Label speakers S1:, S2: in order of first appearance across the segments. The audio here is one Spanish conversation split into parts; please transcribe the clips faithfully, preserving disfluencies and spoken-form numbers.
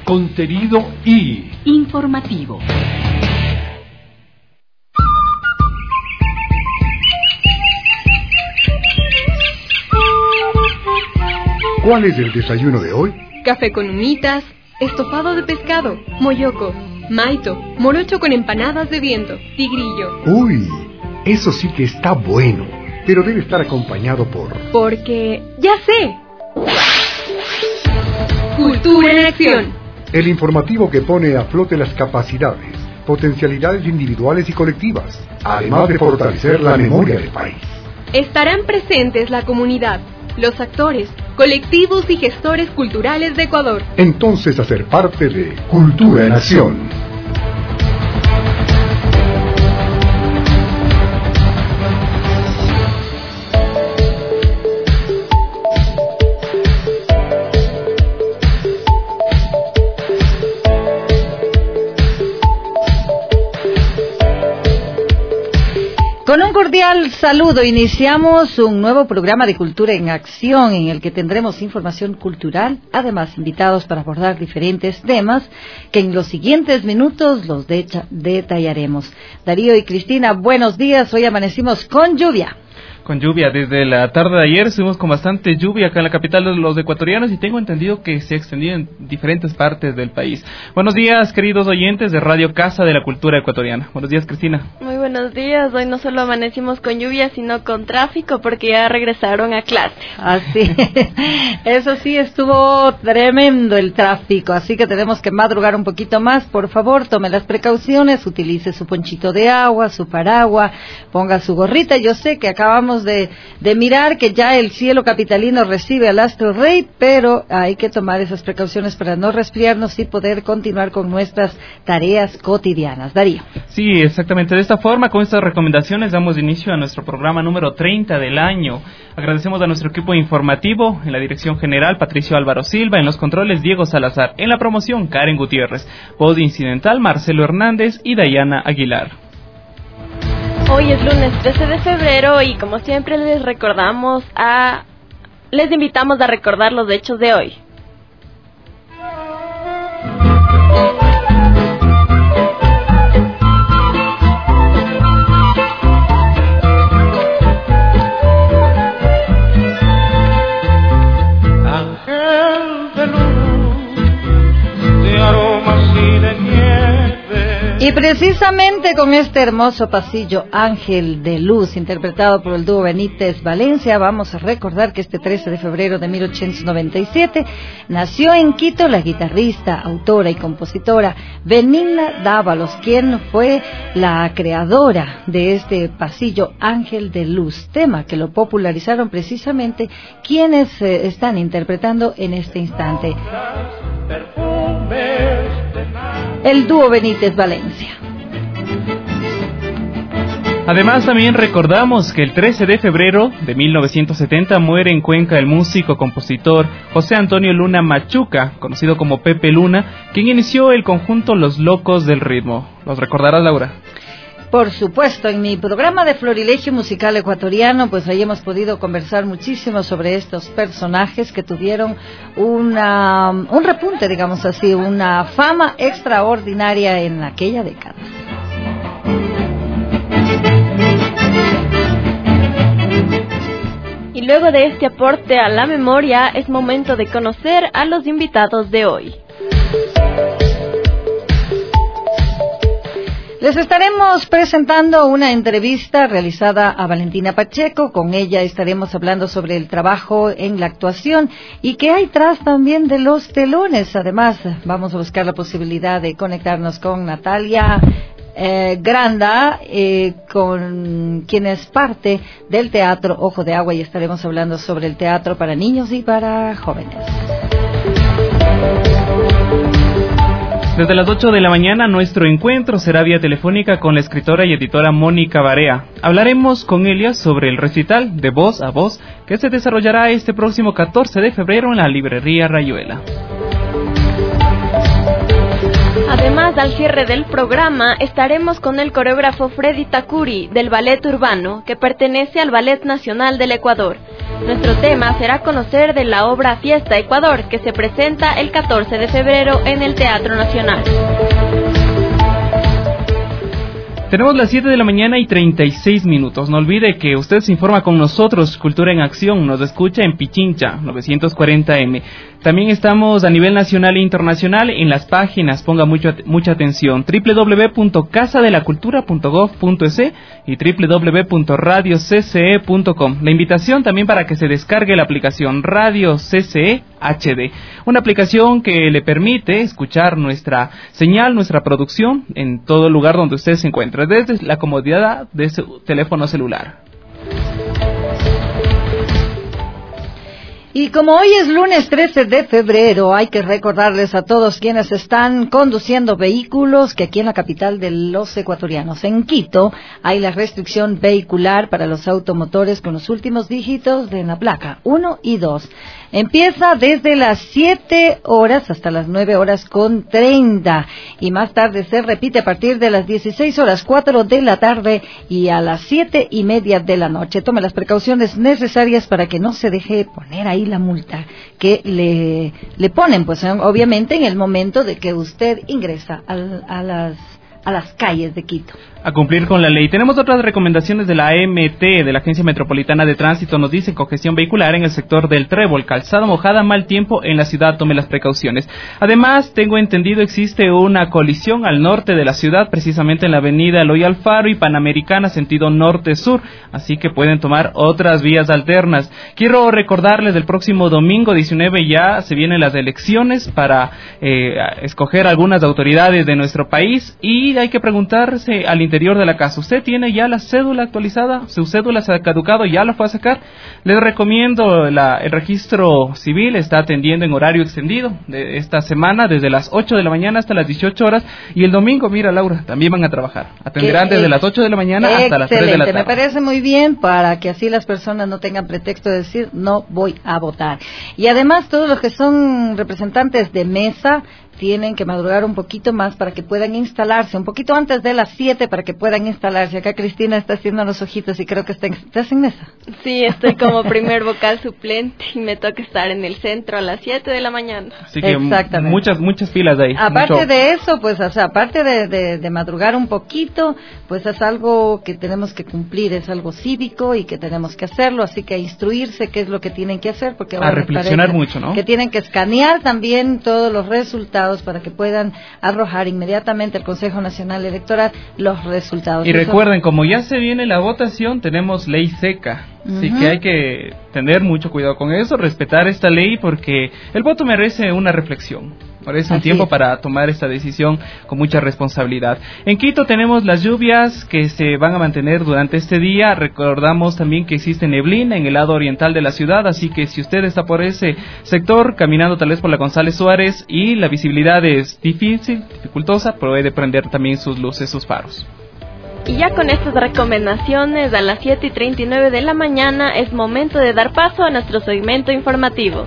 S1: contenido y
S2: informativo.
S3: ¿Cuál es el desayuno de hoy?
S4: Café con humitas, estofado de pescado, moyoco, maito, morocho con empanadas de viento, tigrillo.
S3: Uy, eso sí que está bueno, pero debe estar acompañado por...
S4: Porque... ¡ya sé! Cultura en acción.
S3: El informativo que pone a flote las capacidades, potencialidades individuales y colectivas, además de fortalecer la memoria del país.
S4: Estarán presentes la comunidad, los actores, colectivos y gestores culturales de Ecuador.
S3: Entonces, hacer parte de Cultura en Acción.
S5: Con un cordial saludo iniciamos un nuevo programa de Cultura en Acción en el que tendremos información cultural, además invitados para abordar diferentes temas que en los siguientes minutos los de- detallaremos. Darío y Cristina, buenos días. Hoy amanecimos con lluvia.
S6: Con lluvia, desde la tarde de ayer estuvimos con bastante lluvia acá en la capital de los ecuatorianos y tengo entendido que se ha extendido en diferentes partes del país. Buenos días, queridos oyentes de Radio Casa de la Cultura Ecuatoriana. Buenos días, Cristina.
S7: Muy buenos días. Hoy no solo amanecimos con lluvia, sino con tráfico porque ya regresaron a clase.
S5: Así, eso sí, estuvo tremendo el tráfico, así que tenemos que madrugar un poquito más. Por favor, tome las precauciones, utilice su ponchito de agua, su paraguas, ponga su gorrita. Yo sé que acabamos De, de mirar que ya el cielo capitalino recibe al astro rey, pero hay que tomar esas precauciones para no resfriarnos y poder continuar con nuestras tareas cotidianas. Darío.
S6: Sí, exactamente. De esta forma, con estas recomendaciones, damos inicio a nuestro programa número treinta del año. Agradecemos a nuestro equipo informativo, en la dirección general, Patricio Álvaro Silva, en los controles, Diego Salazar, en la promoción, Karen Gutiérrez, voz incidental, Marcelo Hernández y Dayana Aguilar.
S7: Hoy es lunes trece de febrero y como siempre les recordamos a... les invitamos a recordar los hechos de hoy.
S8: Ángel de luz, de aromas y de nieve.
S5: Y precisamente con este hermoso pasillo Ángel de Luz, interpretado por el dúo Benítez Valencia, vamos a recordar que este trece de febrero de mil ochocientos noventa y siete nació en Quito la guitarrista, autora y compositora Benigna Dávalos, quien fue la creadora de este pasillo Ángel de Luz, tema que lo popularizaron precisamente quienes eh, están interpretando en este instante. El dúo Benítez Valencia.
S6: Además, también recordamos que el trece de febrero de mil novecientos setenta muere en Cuenca el músico, compositor José Antonio Luna Machuca, conocido como Pepe Luna, quien inició el conjunto Los Locos del Ritmo. ¿Los recordarás, Laura?
S5: Por supuesto, en mi programa de Florilegio Musical Ecuatoriano, pues ahí hemos podido conversar muchísimo sobre estos personajes que tuvieron una, un repunte, digamos así, una fama extraordinaria en aquella década.
S7: Y luego de este aporte a la memoria, es momento de conocer a los invitados de hoy.
S5: Les estaremos presentando una entrevista realizada a Valentina Pacheco. Con ella estaremos hablando sobre el trabajo en la actuación y qué hay tras también de los telones. Además, vamos a buscar la posibilidad de conectarnos con Natalia eh, Granda, eh, con quien es parte del Teatro Ojo de Agua, y estaremos hablando sobre el teatro para niños y para jóvenes.
S6: Desde las ocho de la mañana nuestro encuentro será vía telefónica con la escritora y editora Mónica Barea. Hablaremos con ella sobre el recital de Voz a Voz que se desarrollará este próximo catorce de febrero en la librería Rayuela.
S7: Además, al cierre del programa estaremos con el coreógrafo Freddy Takuri del Ballet Urbano, que pertenece al Ballet Nacional del Ecuador. Nuestro tema será conocer de la obra Fiesta Ecuador, que se presenta el catorce de febrero en el Teatro Nacional.
S6: Tenemos las siete de la mañana y treinta y seis minutos. No olvide que usted se informa con nosotros, Cultura en Acción, nos escucha en Pichincha, novecientos cuarenta eme. También estamos a nivel nacional e internacional en las páginas, ponga mucho, mucha atención, doble u doble u doble u punto casa de la cultura punto gob punto es y doble u doble u doble u punto radio c c e punto com. La invitación también para que se descargue la aplicación Radio C C E H D, una aplicación que le permite escuchar nuestra señal, nuestra producción en todo lugar donde usted se encuentre, desde la comodidad de su teléfono celular.
S5: Y como hoy es lunes trece de febrero, hay que recordarles a todos quienes están conduciendo vehículos que aquí en la capital de los ecuatorianos, en Quito, hay la restricción vehicular para los automotores con los últimos dígitos de la placa, uno y dos. Empieza desde las siete horas hasta las nueve horas con treinta y más tarde se repite a partir de las dieciséis horas cuatro de la tarde y a las siete y media de la noche. Tome las precauciones necesarias para que no se deje poner ahí la multa que le, le ponen, pues obviamente en el momento de que usted ingresa al, a las a las calles de Quito.
S6: A cumplir con la ley. Tenemos otras recomendaciones de la A M T, de la Agencia Metropolitana de Tránsito. Nos dice congestión vehicular en el sector del Trébol, calzada mojada, mal tiempo en la ciudad, tome las precauciones. Además, tengo entendido, existe una colisión al norte de la ciudad, precisamente en la avenida Eloy Alfaro y Panamericana, sentido norte-sur, así que pueden tomar otras vías alternas. Quiero recordarles, del próximo domingo diecinueve ya se vienen las elecciones para eh, escoger algunas autoridades de nuestro país, y hay que preguntarse al interior de la casa, ¿usted tiene ya la cédula actualizada? ¿Su cédula se ha caducado? ¿Ya la fue a sacar? Les recomiendo, la, el registro civil está atendiendo en horario extendido de esta semana, desde las ocho de la mañana hasta las dieciocho horas, y el domingo, mira Laura, también van a trabajar, atenderán desde las ocho de la mañana hasta las tres de la tarde.
S5: Me parece muy bien, para que así las personas no tengan pretexto de decir no voy a votar. Y además todos los que son representantes de mesa tienen que madrugar un poquito más para que puedan instalarse, un poquito antes de las siete para que puedan instalarse. Acá Cristina está haciendo los ojitos y creo que está en, ¿estás en mesa?
S7: Sí, estoy como primer vocal suplente y me toca estar en el centro a las siete de la mañana.
S6: Así que Exactamente. muchas muchas filas ahí.
S5: Aparte
S6: mucho...
S5: de eso, pues, o sea, aparte de, de, de madrugar un poquito, pues es algo que tenemos que cumplir, es algo cívico y que tenemos que hacerlo, así que instruirse qué es lo que tienen que hacer, porque
S6: a reflexionar mucho, ¿no?
S5: Que tienen que escanear también todos los resultados para que puedan arrojar inmediatamente al Consejo Nacional Electoral los resultados.
S6: Y recuerden, como ya se viene la votación, tenemos ley seca, uh-huh. así que hay que tener mucho cuidado con eso, respetar esta ley, porque el voto merece una reflexión. Merece un Así tiempo es. para tomar esta decisión con mucha responsabilidad. En Quito tenemos las lluvias que se van a mantener durante este día. Recordamos también que existe neblina en el lado oriental de la ciudad, así que si usted está por ese sector, caminando tal vez por la González Suárez y la visibilidad es difícil, dificultosa, puede prender también sus luces, sus faros.
S7: Y ya con estas recomendaciones, a las siete y treinta y nueve de la mañana es momento de dar paso a nuestro segmento informativo.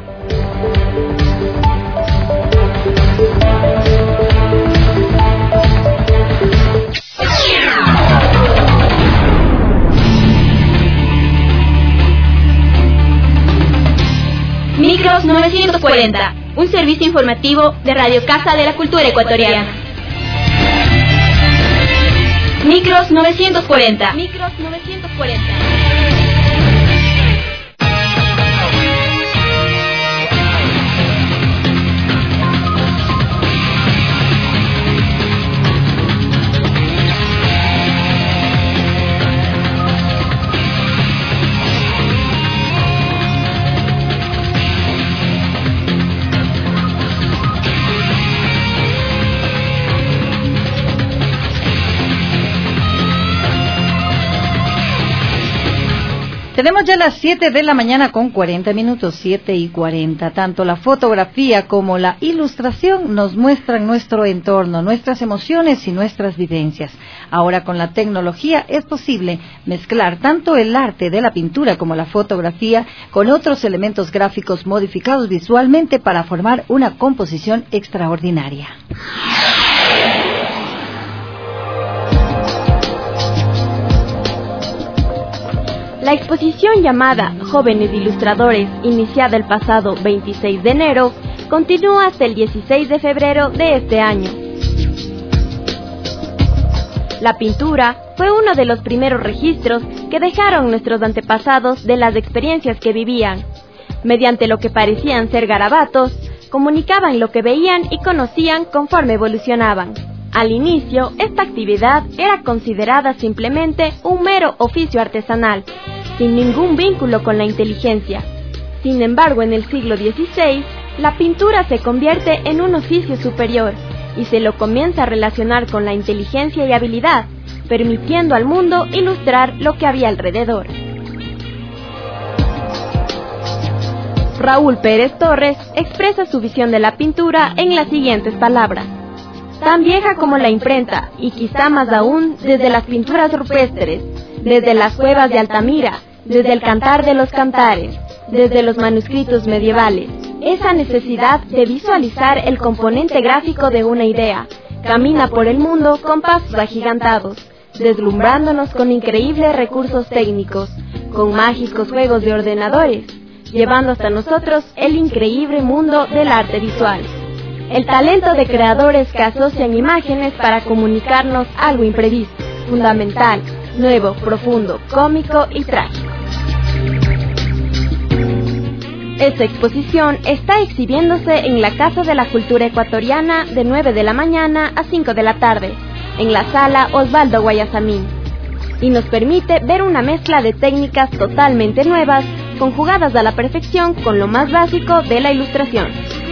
S2: Micros novecientos cuarenta, un servicio informativo de Radio Casa de la Cultura Ecuatoriana. Micros novecientos cuarenta.
S7: Micros novecientos cuarenta.
S5: Tenemos ya las siete de la mañana con cuarenta minutos, siete y cuarenta. Tanto la fotografía como la ilustración nos muestran nuestro entorno, nuestras emociones y nuestras vivencias. Ahora con la tecnología es posible mezclar tanto el arte de la pintura como la fotografía con otros elementos gráficos modificados visualmente para formar una composición extraordinaria.
S7: La exposición llamada Jóvenes Ilustradores, iniciada el pasado veintiséis de enero, continúa hasta el dieciséis de febrero de este año. La pintura fue uno de los primeros registros que dejaron nuestros antepasados de las experiencias que vivían. Mediante lo que parecían ser garabatos, comunicaban lo que veían y conocían conforme evolucionaban. Al inicio, esta actividad era considerada simplemente un mero oficio artesanal, sin ningún vínculo con la inteligencia. Sin embargo, en el siglo dieciséis, la pintura se convierte en un oficio superior y se lo comienza a relacionar con la inteligencia y habilidad, permitiendo al mundo ilustrar lo que había alrededor. Raúl Pérez Torres expresa su visión de la pintura en las siguientes palabras: tan vieja como la imprenta, y quizá más aún desde las pinturas rupestres, desde las cuevas de Altamira, desde el cantar de los cantares, desde los manuscritos medievales. Esa necesidad de visualizar el componente gráfico de una idea camina por el mundo con pasos agigantados, deslumbrándonos con increíbles recursos técnicos, con mágicos juegos de ordenadores, llevando hasta nosotros el increíble mundo del arte visual. El talento de creadores que asocian imágenes para comunicarnos algo imprevisto, fundamental, nuevo, profundo, cómico y trágico. Esta exposición está exhibiéndose en la Casa de la Cultura Ecuatoriana de nueve de la mañana a cinco de la tarde, en la sala Osvaldo Guayasamín, y nos permite ver una mezcla de técnicas totalmente nuevas, conjugadas a la perfección con lo más básico de la ilustración.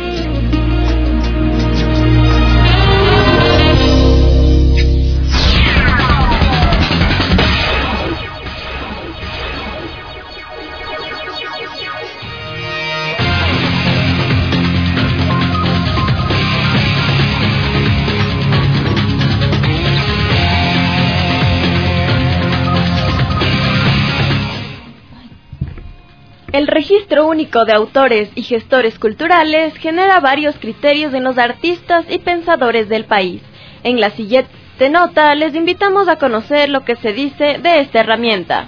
S7: El registro único de autores y gestores culturales genera varios criterios en los artistas y pensadores del país. En la siguiente nota les invitamos a conocer lo que se dice de esta herramienta.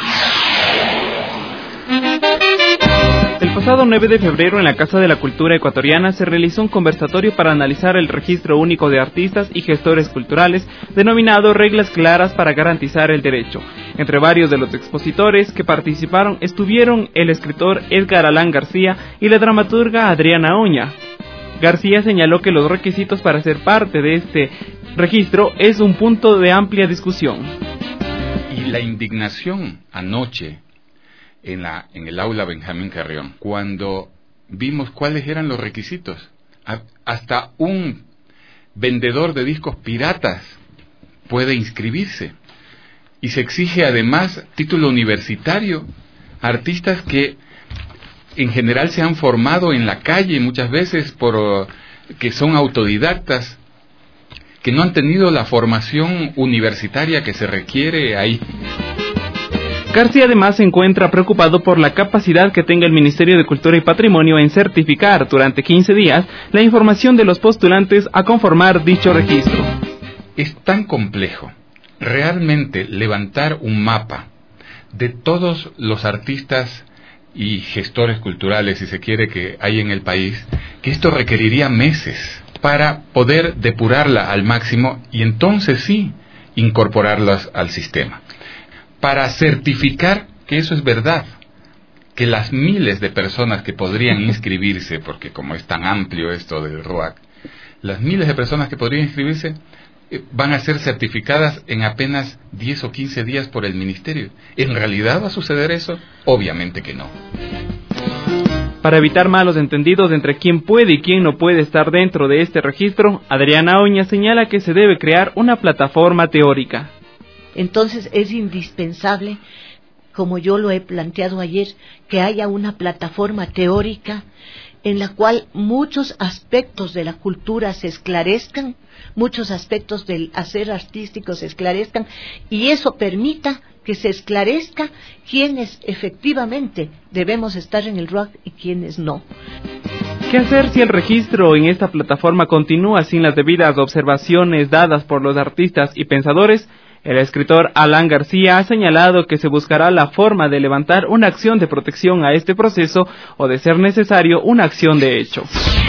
S6: El pasado nueve de febrero en la Casa de la Cultura Ecuatoriana se realizó un conversatorio para analizar el registro único de artistas y gestores culturales, denominado Reglas Claras para Garantizar el Derecho. Entre varios de los expositores que participaron estuvieron el escritor Edgar Alán García y la dramaturga Adriana Oña. García señaló que los requisitos para ser parte de este registro es un punto de amplia discusión.
S9: Y la indignación anoche en la en el aula Benjamín Carrión, cuando vimos cuáles eran los requisitos. Hasta un vendedor de discos piratas puede inscribirse. Y se exige además título universitario. Artistas que en general se han formado en la calle muchas veces, por que son autodidactas, que no han tenido la formación universitaria que se requiere ahí.
S6: García además se encuentra preocupado por la capacidad que tenga el Ministerio de Cultura y Patrimonio en certificar durante quince días la información de los postulantes a conformar dicho registro.
S9: Es tan complejo realmente levantar un mapa de todos los artistas y gestores culturales, si se quiere, que hay en el país, que esto requeriría meses para poder depurarla al máximo y entonces sí incorporarlas al sistema. Para certificar que eso es verdad, que las miles de personas que podrían inscribirse, porque como es tan amplio esto del R O A C, las miles de personas que podrían inscribirse eh, van a ser certificadas en apenas diez o quince días por el ministerio. ¿En realidad va a suceder eso? Obviamente que no.
S6: Para evitar malos entendidos entre quién puede y quién no puede estar dentro de este registro, Adriana Oña señala que se debe crear una plataforma teórica.
S10: Entonces es indispensable, como yo lo he planteado ayer, que haya una plataforma teórica en la cual muchos aspectos de la cultura se esclarezcan, muchos aspectos del hacer artístico se esclarezcan, y eso permita que se esclarezca quiénes efectivamente debemos estar en el R O A C y quiénes no.
S6: ¿Qué hacer si el registro en esta plataforma continúa sin las debidas observaciones dadas por los artistas y pensadores? El escritor Alan García ha señalado que se buscará la forma de levantar una acción de protección a este proceso o, de ser necesario, una acción de hecho.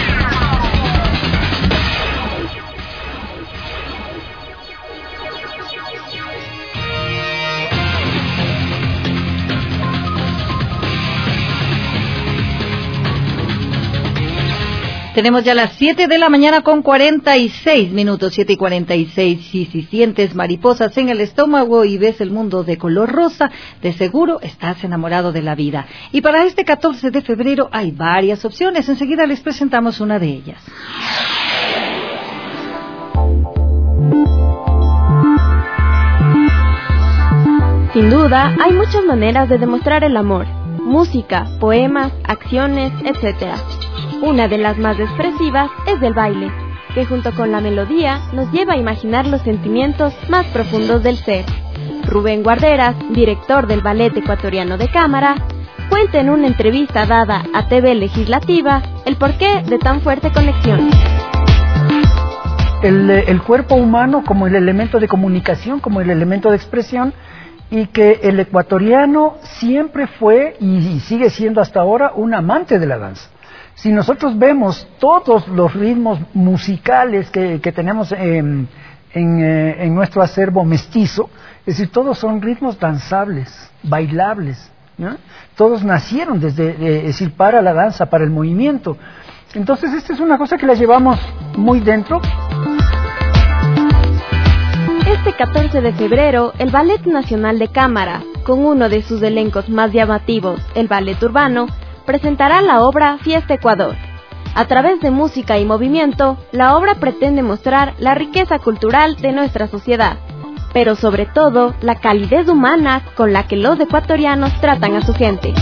S5: Tenemos ya las siete de la mañana con cuarenta y seis minutos, siete y cuarenta y seis, y si sientes mariposas en el estómago y ves el mundo de color rosa, de seguro estás enamorado de la vida. Y para este catorce de febrero hay varias opciones, enseguida les presentamos una de ellas.
S7: Sin duda, hay muchas maneras de demostrar el amor: música, poemas, acciones, etcétera. Una de las más expresivas es el baile, que junto con la melodía nos lleva a imaginar los sentimientos más profundos del ser. Rubén Guarderas, director del Ballet Ecuatoriano de Cámara, cuenta en una entrevista dada a T V Legislativa el porqué de tan fuerte conexión.
S11: El, el cuerpo humano como el elemento de comunicación, como el elemento de expresión, y que el ecuatoriano siempre fue y sigue siendo hasta ahora un amante de la danza. Si nosotros vemos todos los ritmos musicales que, que tenemos en, en, en nuestro acervo mestizo, es decir, todos son ritmos danzables, bailables, ¿no? Todos nacieron desde, es decir, para la danza, para el movimiento. Entonces, esta es una cosa que la llevamos muy dentro.
S7: Este catorce de febrero, el Ballet Nacional de Cámara, con uno de sus elencos más llamativos, el Ballet Urbano, presentará la obra Fiesta Ecuador. A través de música y movimiento, la obra pretende mostrar la riqueza cultural de nuestra sociedad, pero sobre todo la calidez humana con la que los ecuatorianos tratan a su gente.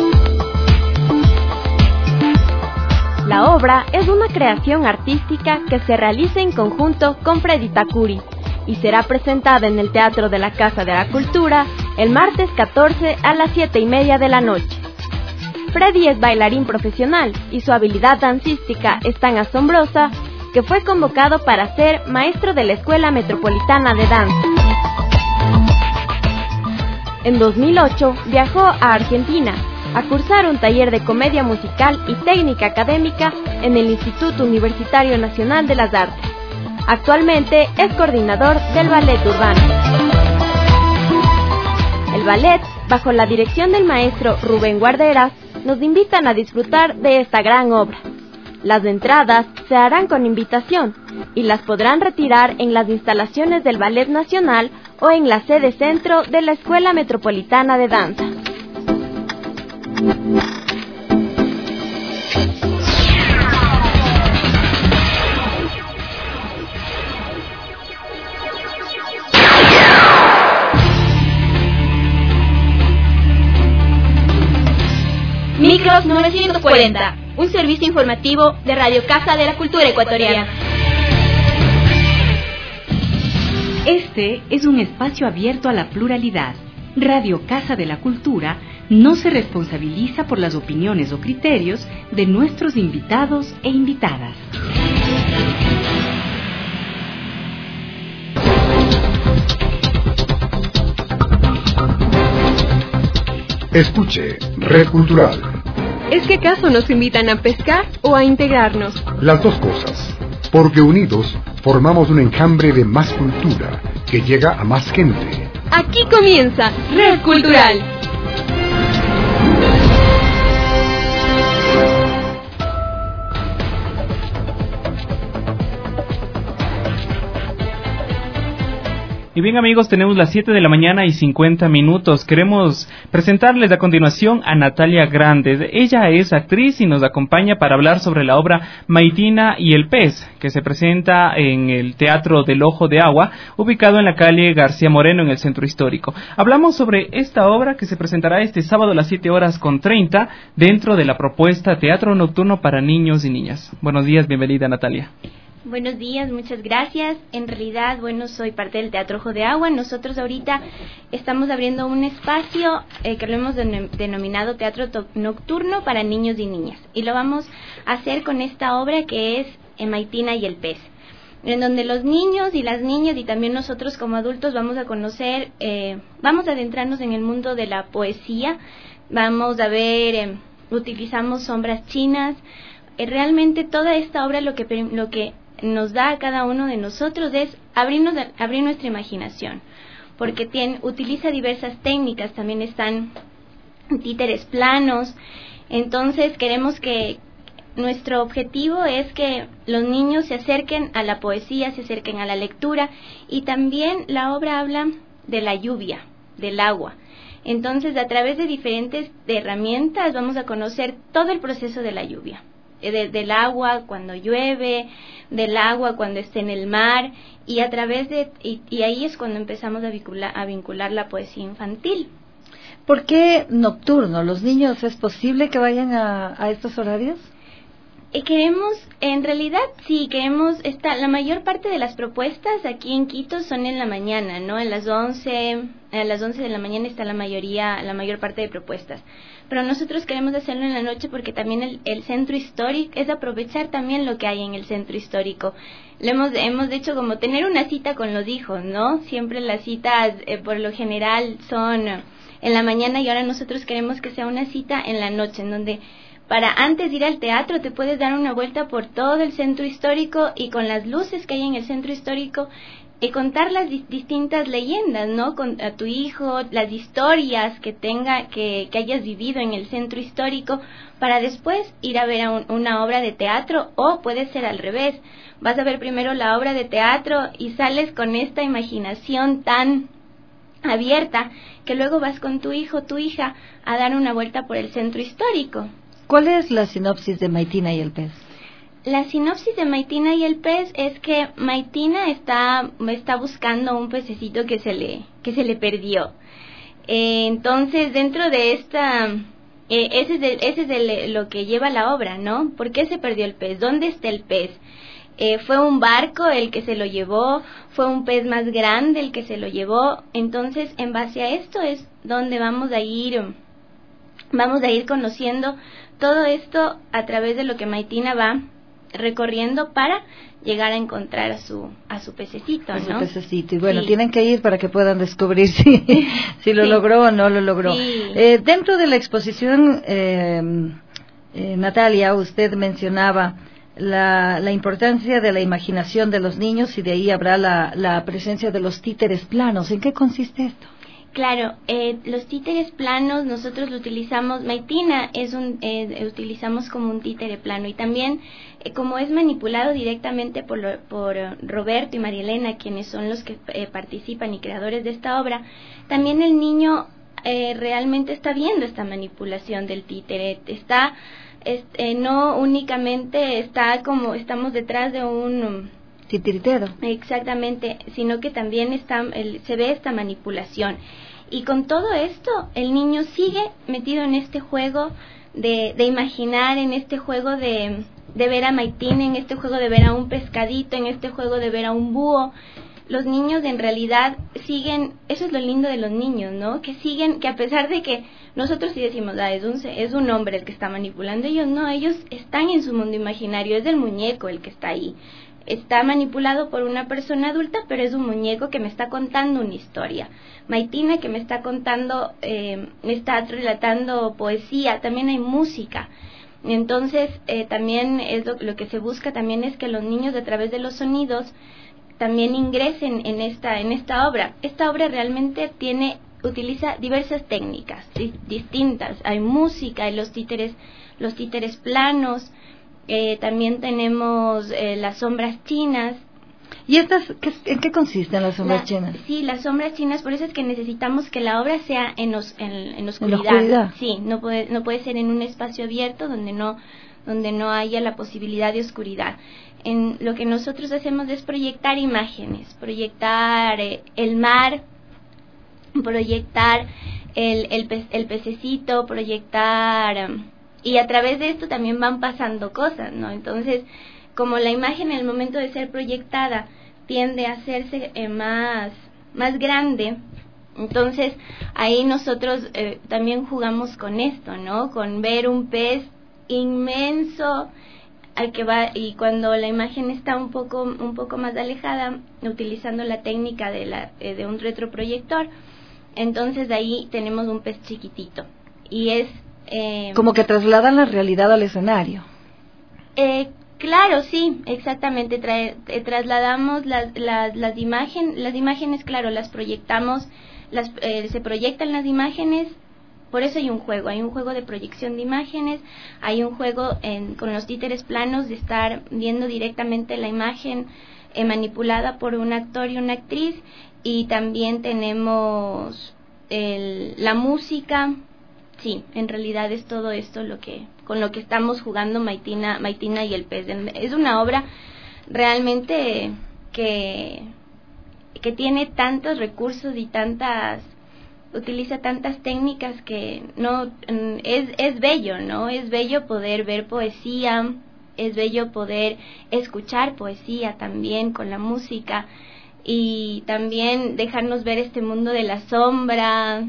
S7: La obra es una creación artística que se realiza en conjunto con Freddy Takuri y será presentada en el Teatro de la Casa de la Cultura el martes catorce a las siete y media de la noche. Freddy es bailarín profesional y su habilidad dancística es tan asombrosa que fue convocado para ser maestro de la Escuela Metropolitana de Danza. En dos mil ocho viajó a Argentina a cursar un taller de comedia musical y técnica académica en el Instituto Universitario Nacional de las Artes. Actualmente es coordinador del Ballet Urbano. El ballet, bajo la dirección del maestro Rubén Guarderas, nos invitan a disfrutar de esta gran obra. Las entradas se harán con invitación y las podrán retirar en las instalaciones del Ballet Nacional o en la sede centro de la Escuela Metropolitana de Danza.
S2: Micros novecientos cuarenta, un servicio informativo de Radio Casa de la Cultura Ecuatoriana.
S12: Este es un espacio abierto a la pluralidad. Radio Casa de la Cultura no se responsabiliza por las opiniones o criterios de nuestros invitados e invitadas.
S3: Escuche, Red Cultural.
S4: ¿Es que acaso nos invitan a pescar o a integrarnos?
S3: Las dos cosas, porque unidos formamos un enjambre de más cultura que llega a más gente.
S4: Aquí comienza Red Cultural.
S6: Y bien amigos, tenemos las siete de la mañana y cincuenta minutos. Queremos presentarles a continuación a Natalia Grande. Ella es actriz y nos acompaña para hablar sobre la obra Maitina y el pez, que se presenta en el Teatro del Ojo de Agua, ubicado en la calle García Moreno, en el Centro Histórico. Hablamos sobre esta obra que se presentará este sábado a las siete horas con treinta dentro de la propuesta Teatro Nocturno para Niños y Niñas. Buenos días, bienvenida Natalia.
S13: Buenos días, muchas gracias. En realidad, bueno, soy parte del Teatro Ojo de Agua. Nosotros ahorita estamos abriendo un espacio eh, que lo hemos den- denominado Teatro to- Nocturno para Niños y Niñas. Y lo vamos a hacer con esta obra que es eh, Maitina y el pez. en donde los niños y las niñas y también nosotros como adultos vamos a conocer, eh, vamos a adentrarnos en el mundo de la poesía, vamos a ver, eh, utilizamos sombras chinas, eh, realmente toda esta obra lo que, lo que nos da a cada uno de nosotros es abrirnos, abrir nuestra imaginación, porque tiene, utiliza diversas técnicas, también están títeres planos, entonces queremos que nuestro objetivo es que los niños se acerquen a la poesía, se acerquen a la lectura, y también la obra habla de la lluvia, del agua. Entonces, a través de diferentes herramientas vamos a conocer todo el proceso de la lluvia, de, del agua cuando llueve, del agua cuando esté en el mar, y a través de y, y ahí es cuando empezamos a vincular, a vincular la poesía infantil.
S5: ¿Por qué nocturno? ¿Los niños es posible que vayan a, a estos horarios?
S13: Eh, queremos, en realidad sí, queremos, está, la mayor parte de las propuestas aquí en Quito son en la mañana, ¿no? En las once, a las once de la mañana está la mayoría, la mayor parte de propuestas. Pero nosotros queremos hacerlo en la noche porque también el, el centro histórico, es aprovechar también lo que hay en el centro histórico. Lo hemos, hemos hecho como tener una cita con los hijos, ¿no? Siempre las citas, eh, por lo general, son en la mañana, y ahora nosotros queremos que sea una cita en la noche, en donde para antes de ir al teatro te puedes dar una vuelta por todo el centro histórico y con las luces que hay en el centro histórico y contar las di- distintas leyendas, ¿no? Con a tu hijo, las historias que tenga, que, que hayas vivido en el centro histórico, para después ir a ver a un, una obra de teatro, o puede ser al revés. Vas a ver primero la obra de teatro y sales con esta imaginación tan abierta que luego vas con tu hijo, tu hija, a dar una vuelta por el centro histórico.
S5: ¿Cuál es la sinopsis de Maitina y el pez?
S13: La sinopsis de Maitina y el pez es que Maitina está está buscando un pececito que se le que se le perdió. Eh, entonces, dentro de esta eh, ese es, de, ese es de lo que lleva la obra, ¿no? ¿Por qué se perdió el pez? ¿Dónde está el pez? Eh, ¿Fue un barco el que se lo llevó? ¿Fue un pez más grande el que se lo llevó? Entonces, en base a esto es donde vamos a ir vamos a ir conociendo todo esto a través de lo que Maitina va recorriendo para llegar a encontrar a su a su pececito, ¿no? A
S5: su pececito. Y bueno,
S13: sí.
S5: Tienen que ir para que puedan descubrir si, si lo sí. logró o no lo logró.
S13: Sí.
S5: Eh, dentro de la exposición, eh, eh, Natalia, usted mencionaba la, la importancia de la imaginación de los niños, y de ahí habrá la, la presencia de los títeres planos. ¿En qué consiste esto?
S13: Claro, eh, los títeres planos nosotros lo utilizamos, Maitina es un, eh, utilizamos como un títere plano, y también eh, como es manipulado directamente por, lo, por Roberto y María Elena, quienes son los que eh, participan y creadores de esta obra, también el niño eh, realmente está viendo esta manipulación del títere, está, es, eh, no únicamente está como estamos detrás de un
S5: titiritero.
S13: Exactamente, sino que también está, el, se ve esta manipulación. Y con todo esto, el niño sigue metido en este juego de, de imaginar, en este juego de, de ver a Maitina, en este juego de ver a un pescadito, en este juego de ver a un búho. Los niños en realidad siguen, eso es lo lindo de los niños, ¿no? Que siguen, que a pesar de que nosotros sí decimos, ah, es un, es un hombre el que está manipulando, ellos no, ellos están en su mundo imaginario, es el muñeco el que está ahí. Está manipulado por una persona adulta, pero es un muñeco que me está contando una historia. Maitina que me está contando, eh, me está relatando poesía, también hay música. Entonces, eh, también es lo, lo que se busca también es que los niños, a través de los sonidos, también ingresen en esta en esta obra. Esta obra realmente tiene utiliza diversas técnicas di, distintas. Hay música, hay los títeres, los títeres planos. Eh, también tenemos eh, las sombras chinas.
S5: ¿Y estas qué, en qué consisten las sombras
S13: la,
S5: chinas?
S13: Sí, las sombras chinas, por eso es que necesitamos que la obra sea en, os, en, en oscuridad.
S5: ¿En la oscuridad?
S13: Sí, no puede no puede ser en un espacio abierto donde no donde no haya la posibilidad de oscuridad. En lo que nosotros hacemos es proyectar imágenes, proyectar eh, el mar, proyectar el el, pe, el pececito, proyectar um, y a través de esto también van pasando cosas, ¿no? Entonces, como la imagen en el momento de ser proyectada tiende a hacerse eh, más, más grande, entonces ahí nosotros eh, también jugamos con esto, ¿no? Con ver un pez inmenso al que va, y cuando la imagen está un poco un poco más alejada, utilizando la técnica de la eh, de un retroproyector, entonces ahí tenemos un pez chiquitito y es eh,
S5: como que trasladan la realidad al escenario.
S13: Eh, claro, sí, exactamente. Trae, eh, trasladamos las las las imágenes, las imágenes, claro, las proyectamos, las eh, se proyectan las imágenes. Por eso hay un juego, hay un juego de proyección de imágenes, hay un juego en, con los títeres planos de estar viendo directamente la imagen eh, manipulada por un actor y una actriz, y también tenemos el, la música. Sí, en realidad es todo esto lo que con lo que estamos jugando Maitina, Maitina y el pez. Es una obra realmente que que tiene tantos recursos y tantas utiliza tantas técnicas que no es es bello, ¿no? Es bello poder ver poesía, es bello poder escuchar poesía también con la música, y también dejarnos ver este mundo de la sombra,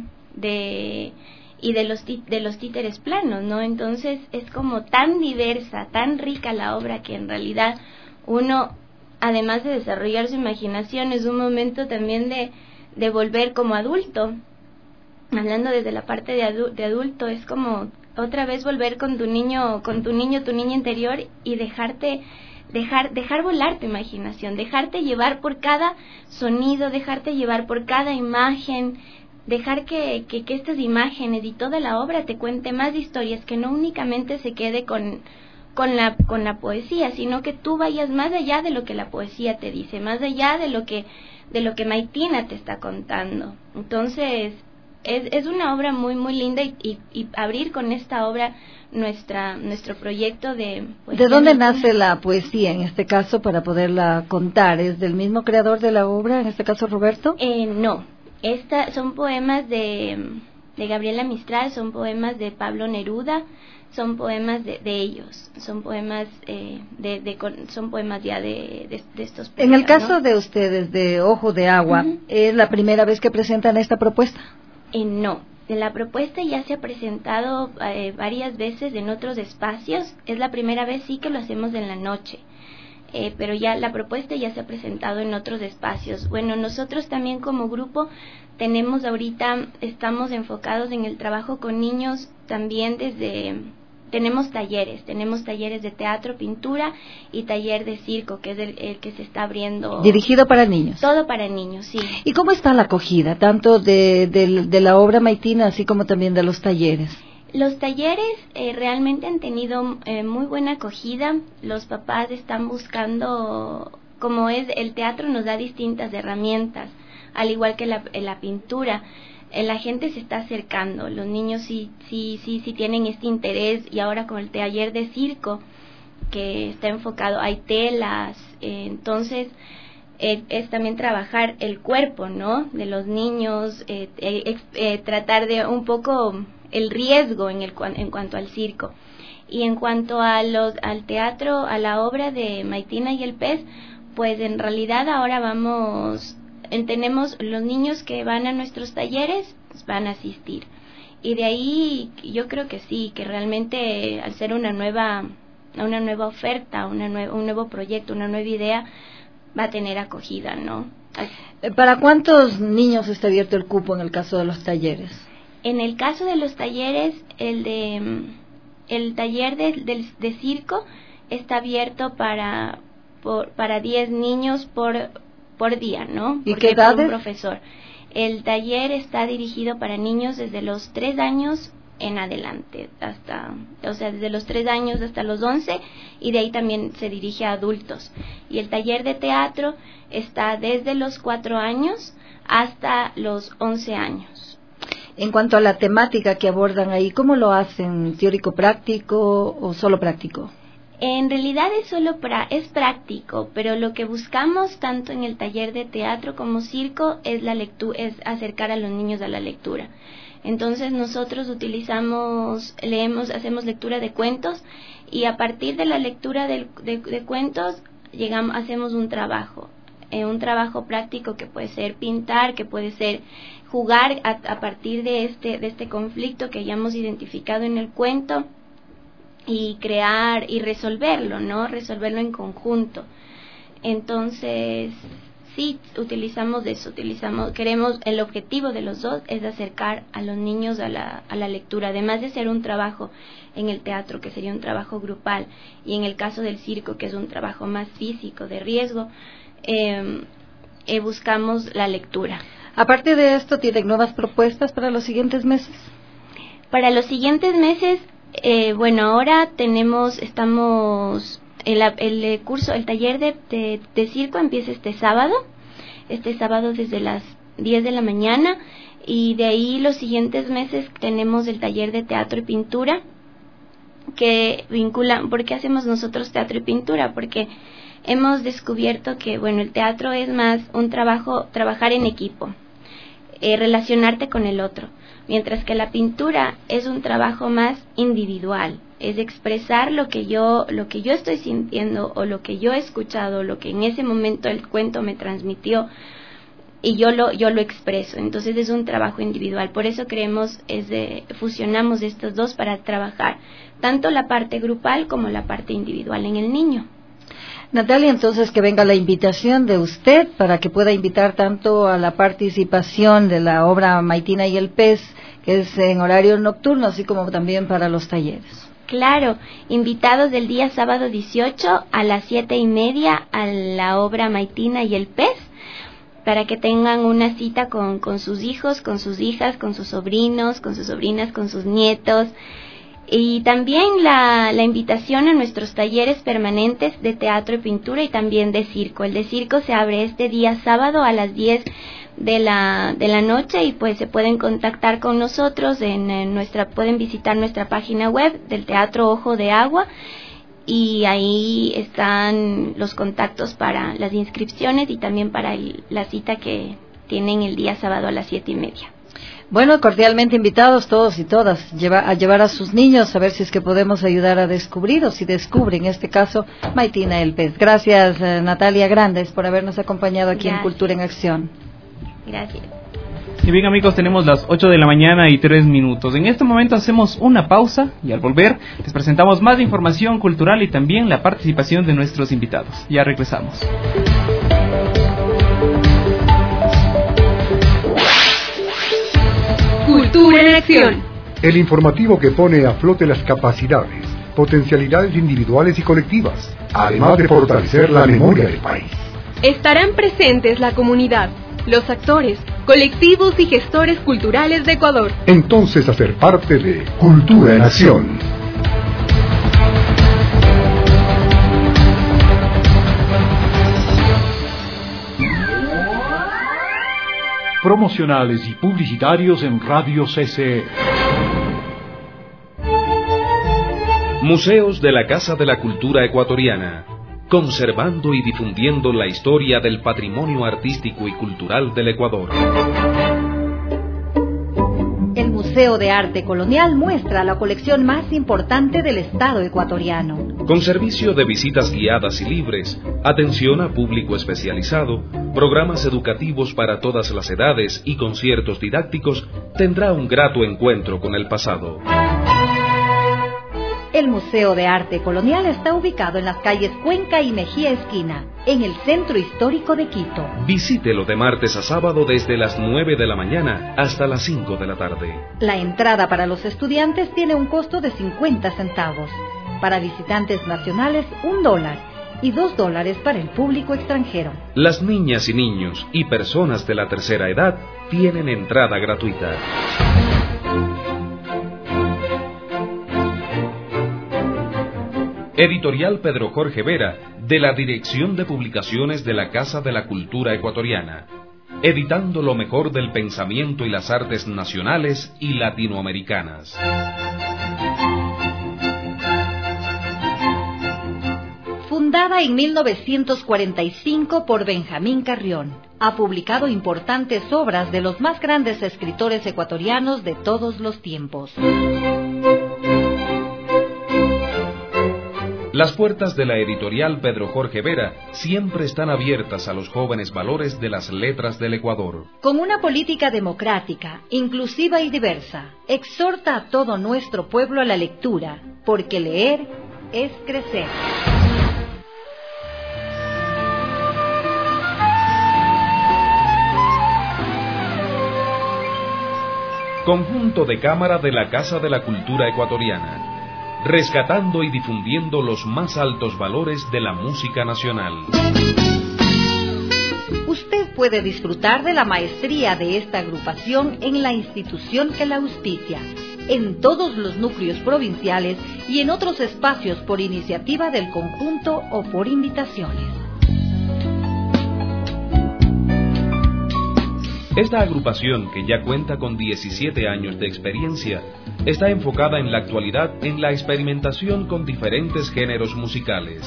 S13: de y de los de los títeres planos, ¿no? Entonces es como tan diversa, tan rica la obra, que en realidad uno, además de desarrollar su imaginación, es un momento también de de volver como adulto. Hablando desde la parte de, adu- de adulto, es como otra vez volver con tu niño, con tu niño, tu niña interior, y dejarte, dejar, dejar volar tu imaginación, dejarte llevar por cada sonido, dejarte llevar por cada imagen, dejar que, que, que estas imágenes y toda la obra te cuente más historias, que no únicamente se quede con, con la, con la poesía, sino que tú vayas más allá de lo que la poesía te dice, más allá de lo que, de lo que Maitina te está contando. Entonces, Es, es una obra muy muy linda, y, y, y abrir con esta obra nuestra nuestro proyecto de
S5: ¿De dónde nace la poesía en este caso para poderla contar? ¿Es del mismo creador de la obra, en este caso Roberto?
S13: Eh, no, esta, son poemas de, de Gabriela Mistral, son poemas de Pablo Neruda, son poemas de, de ellos, son poemas eh, de, de son poemas ya de, de, de estos poetas,
S5: En el caso, ¿no?, de ustedes, de Ojo de Agua, uh-huh. ¿es la primera vez que presentan esta propuesta?
S13: Eh, no, la propuesta ya se ha presentado eh, varias veces en otros espacios. Es la primera vez sí que lo hacemos en la noche, eh, pero ya la propuesta ya se ha presentado en otros espacios. Bueno, nosotros también como grupo tenemos ahorita, estamos enfocados en el trabajo con niños también desde... Tenemos talleres, tenemos talleres de teatro, pintura y taller de circo, que es el, el que se está abriendo.
S5: ¿Dirigido para niños?
S13: Todo para niños, sí.
S5: ¿Y cómo está la acogida, tanto de, de, de la obra Maitina, así como también de los talleres?
S13: Los talleres eh, realmente han tenido eh, muy buena acogida. Los papás están buscando, como es el teatro nos da distintas herramientas, al igual que la, la pintura. La gente se está acercando, los niños sí sí sí sí tienen este interés, y ahora con el taller de circo que está enfocado, hay telas, eh, entonces eh, es también trabajar el cuerpo, ¿no?, de los niños, eh, eh, eh, tratar de un poco el riesgo en el en cuanto al circo. Y en cuanto a los al teatro, a la obra de Maitina y el pez, pues en realidad ahora vamos tenemos los niños que van a nuestros talleres, van a asistir, y de ahí yo creo que sí, que realmente al ser una nueva una nueva oferta, una nue- un nuevo proyecto, una nueva idea, va a tener acogida, ¿no?
S5: ¿Para cuántos niños está abierto el cupo en el caso de los talleres?
S13: En el caso de los talleres, el de el taller de, de, de circo está abierto para por, para diez niños por por día, ¿no?
S5: ¿Y qué edades?
S13: Un profesor. El taller está dirigido para niños desde los tres años en adelante, hasta, o sea, desde los tres años hasta los once, y de ahí también se dirige a adultos. Y el taller de teatro está desde los cuatro años hasta los once años.
S5: En cuanto a la temática que abordan ahí, ¿cómo lo hacen? ¿Teórico-práctico o solo práctico?
S13: En realidad es solo pra- es práctico, pero lo que buscamos tanto en el taller de teatro como circo es la lectu- es acercar a los niños a la lectura. Entonces nosotros utilizamos, leemos, hacemos lectura de cuentos, y a partir de la lectura de, de, de cuentos llegamos, hacemos un trabajo, eh, un trabajo práctico que puede ser pintar, que puede ser jugar a, a partir de este de este conflicto que hayamos identificado en el cuento. y crear y resolverlo, ¿no? Resolverlo en conjunto. Entonces, sí, utilizamos eso, utilizamos, queremos, el objetivo de los dos es acercar a los niños a la, a la lectura, además de ser un trabajo en el teatro, que sería un trabajo grupal, y en el caso del circo, que es un trabajo más físico, de riesgo, eh, eh, buscamos la lectura.
S5: Aparte de esto, ¿tienen nuevas propuestas para los siguientes meses?
S13: Para los siguientes meses, eh, bueno, ahora tenemos, estamos, el, el curso, el taller de, de, de circo empieza este sábado, este sábado desde las diez de la mañana, y de ahí los siguientes meses tenemos el taller de teatro y pintura, que vinculan. ¿Por qué hacemos nosotros teatro y pintura? Porque hemos descubierto que, bueno, el teatro es más un trabajo, trabajar en equipo, eh, relacionarte con el otro, mientras que la pintura es un trabajo más individual, es expresar lo que yo, lo que yo estoy sintiendo, o lo que yo he escuchado, lo que en ese momento el cuento me transmitió, y yo lo, yo lo expreso. Entonces es un trabajo individual. Por eso creemos, es de, fusionamos estos dos para trabajar tanto la parte grupal como la parte individual en el niño.
S5: Natalia, entonces que venga la invitación de usted para que pueda invitar tanto a la participación de la obra Maitina y el Pez, que es en horario nocturno, así como también para los talleres.
S13: Claro, invitados del día sábado dieciocho a las siete y media a la obra Maitina y el Pez, para que tengan una cita con, con sus hijos, con sus hijas, con sus sobrinos, con sus sobrinas, con sus nietos. Y también la, la invitación a nuestros talleres permanentes de teatro y pintura, y también de circo. El de circo se abre este día sábado a las diez de la, de la noche, y pues se pueden contactar con nosotros en, en nuestra, pueden visitar nuestra página web del Teatro Ojo de Agua, y ahí están los contactos para las inscripciones y también para el, la cita que tienen el día sábado a las siete y media.
S5: Bueno, cordialmente invitados todos y todas lleva, a llevar a sus niños, a ver si es que podemos ayudar a descubrir, o si descubren, en este caso, Maitina el Pez. Gracias, eh, Natalia Grandes, por habernos acompañado aquí Gracias. En Cultura en Acción.
S13: Gracias.
S6: Y bien, amigos, tenemos las ocho de la mañana y tres minutos. En este momento hacemos una pausa, y al volver les presentamos más información cultural y también la participación de nuestros invitados. Ya regresamos.
S4: Cultura en Acción.
S3: El informativo que pone a flote las capacidades, potencialidades individuales y colectivas, además de fortalecer la memoria del país.
S4: Estarán presentes la comunidad, los actores, colectivos y gestores culturales de Ecuador.
S3: Entonces, hacer parte de Cultura en Acción.
S1: Promocionales y publicitarios en Radio C C E.
S14: Museos de la Casa de la Cultura Ecuatoriana, conservando y difundiendo la historia del patrimonio artístico y cultural del Ecuador.
S15: El Museo de Arte Colonial muestra la colección más importante del Estado ecuatoriano.
S14: Con servicio de visitas guiadas y libres, atención a público especializado, programas educativos para todas las edades y conciertos didácticos, tendrá un grato encuentro con el pasado.
S15: El Museo de Arte Colonial está ubicado en las calles Cuenca y Mejía Esquina, en el centro histórico de Quito.
S14: Visítelo de martes a sábado desde las nueve de la mañana hasta las cinco de la tarde.
S15: La entrada para los estudiantes tiene un costo de cincuenta centavos. Para visitantes nacionales, un dólar. Y dos dólares para el público extranjero.
S14: Las niñas y niños y personas de la tercera edad tienen entrada gratuita. Editorial Pedro Jorge Vera, de la Dirección de Publicaciones de la Casa de la Cultura Ecuatoriana, editando lo mejor del pensamiento y las artes nacionales y latinoamericanas.
S15: Fundada en mil novecientos cuarenta y cinco por Benjamín Carrión, ha publicado importantes obras de los más grandes escritores ecuatorianos de todos los tiempos.
S14: Las puertas de la editorial Pedro Jorge Vera siempre están abiertas a los jóvenes valores de las letras del Ecuador.
S15: Con una política democrática, inclusiva y diversa, exhorta a todo nuestro pueblo a la lectura, porque leer es crecer.
S14: Conjunto de cámara de la Casa de la Cultura Ecuatoriana, rescatando y difundiendo los más altos valores de la música nacional.
S15: Usted puede disfrutar de la maestría de esta agrupación en la institución que la auspicia, en todos los núcleos provinciales y en otros espacios por iniciativa del conjunto o por invitaciones.
S14: Esta agrupación, que ya cuenta con diecisiete años de experiencia, está enfocada en la actualidad en la experimentación con diferentes géneros musicales.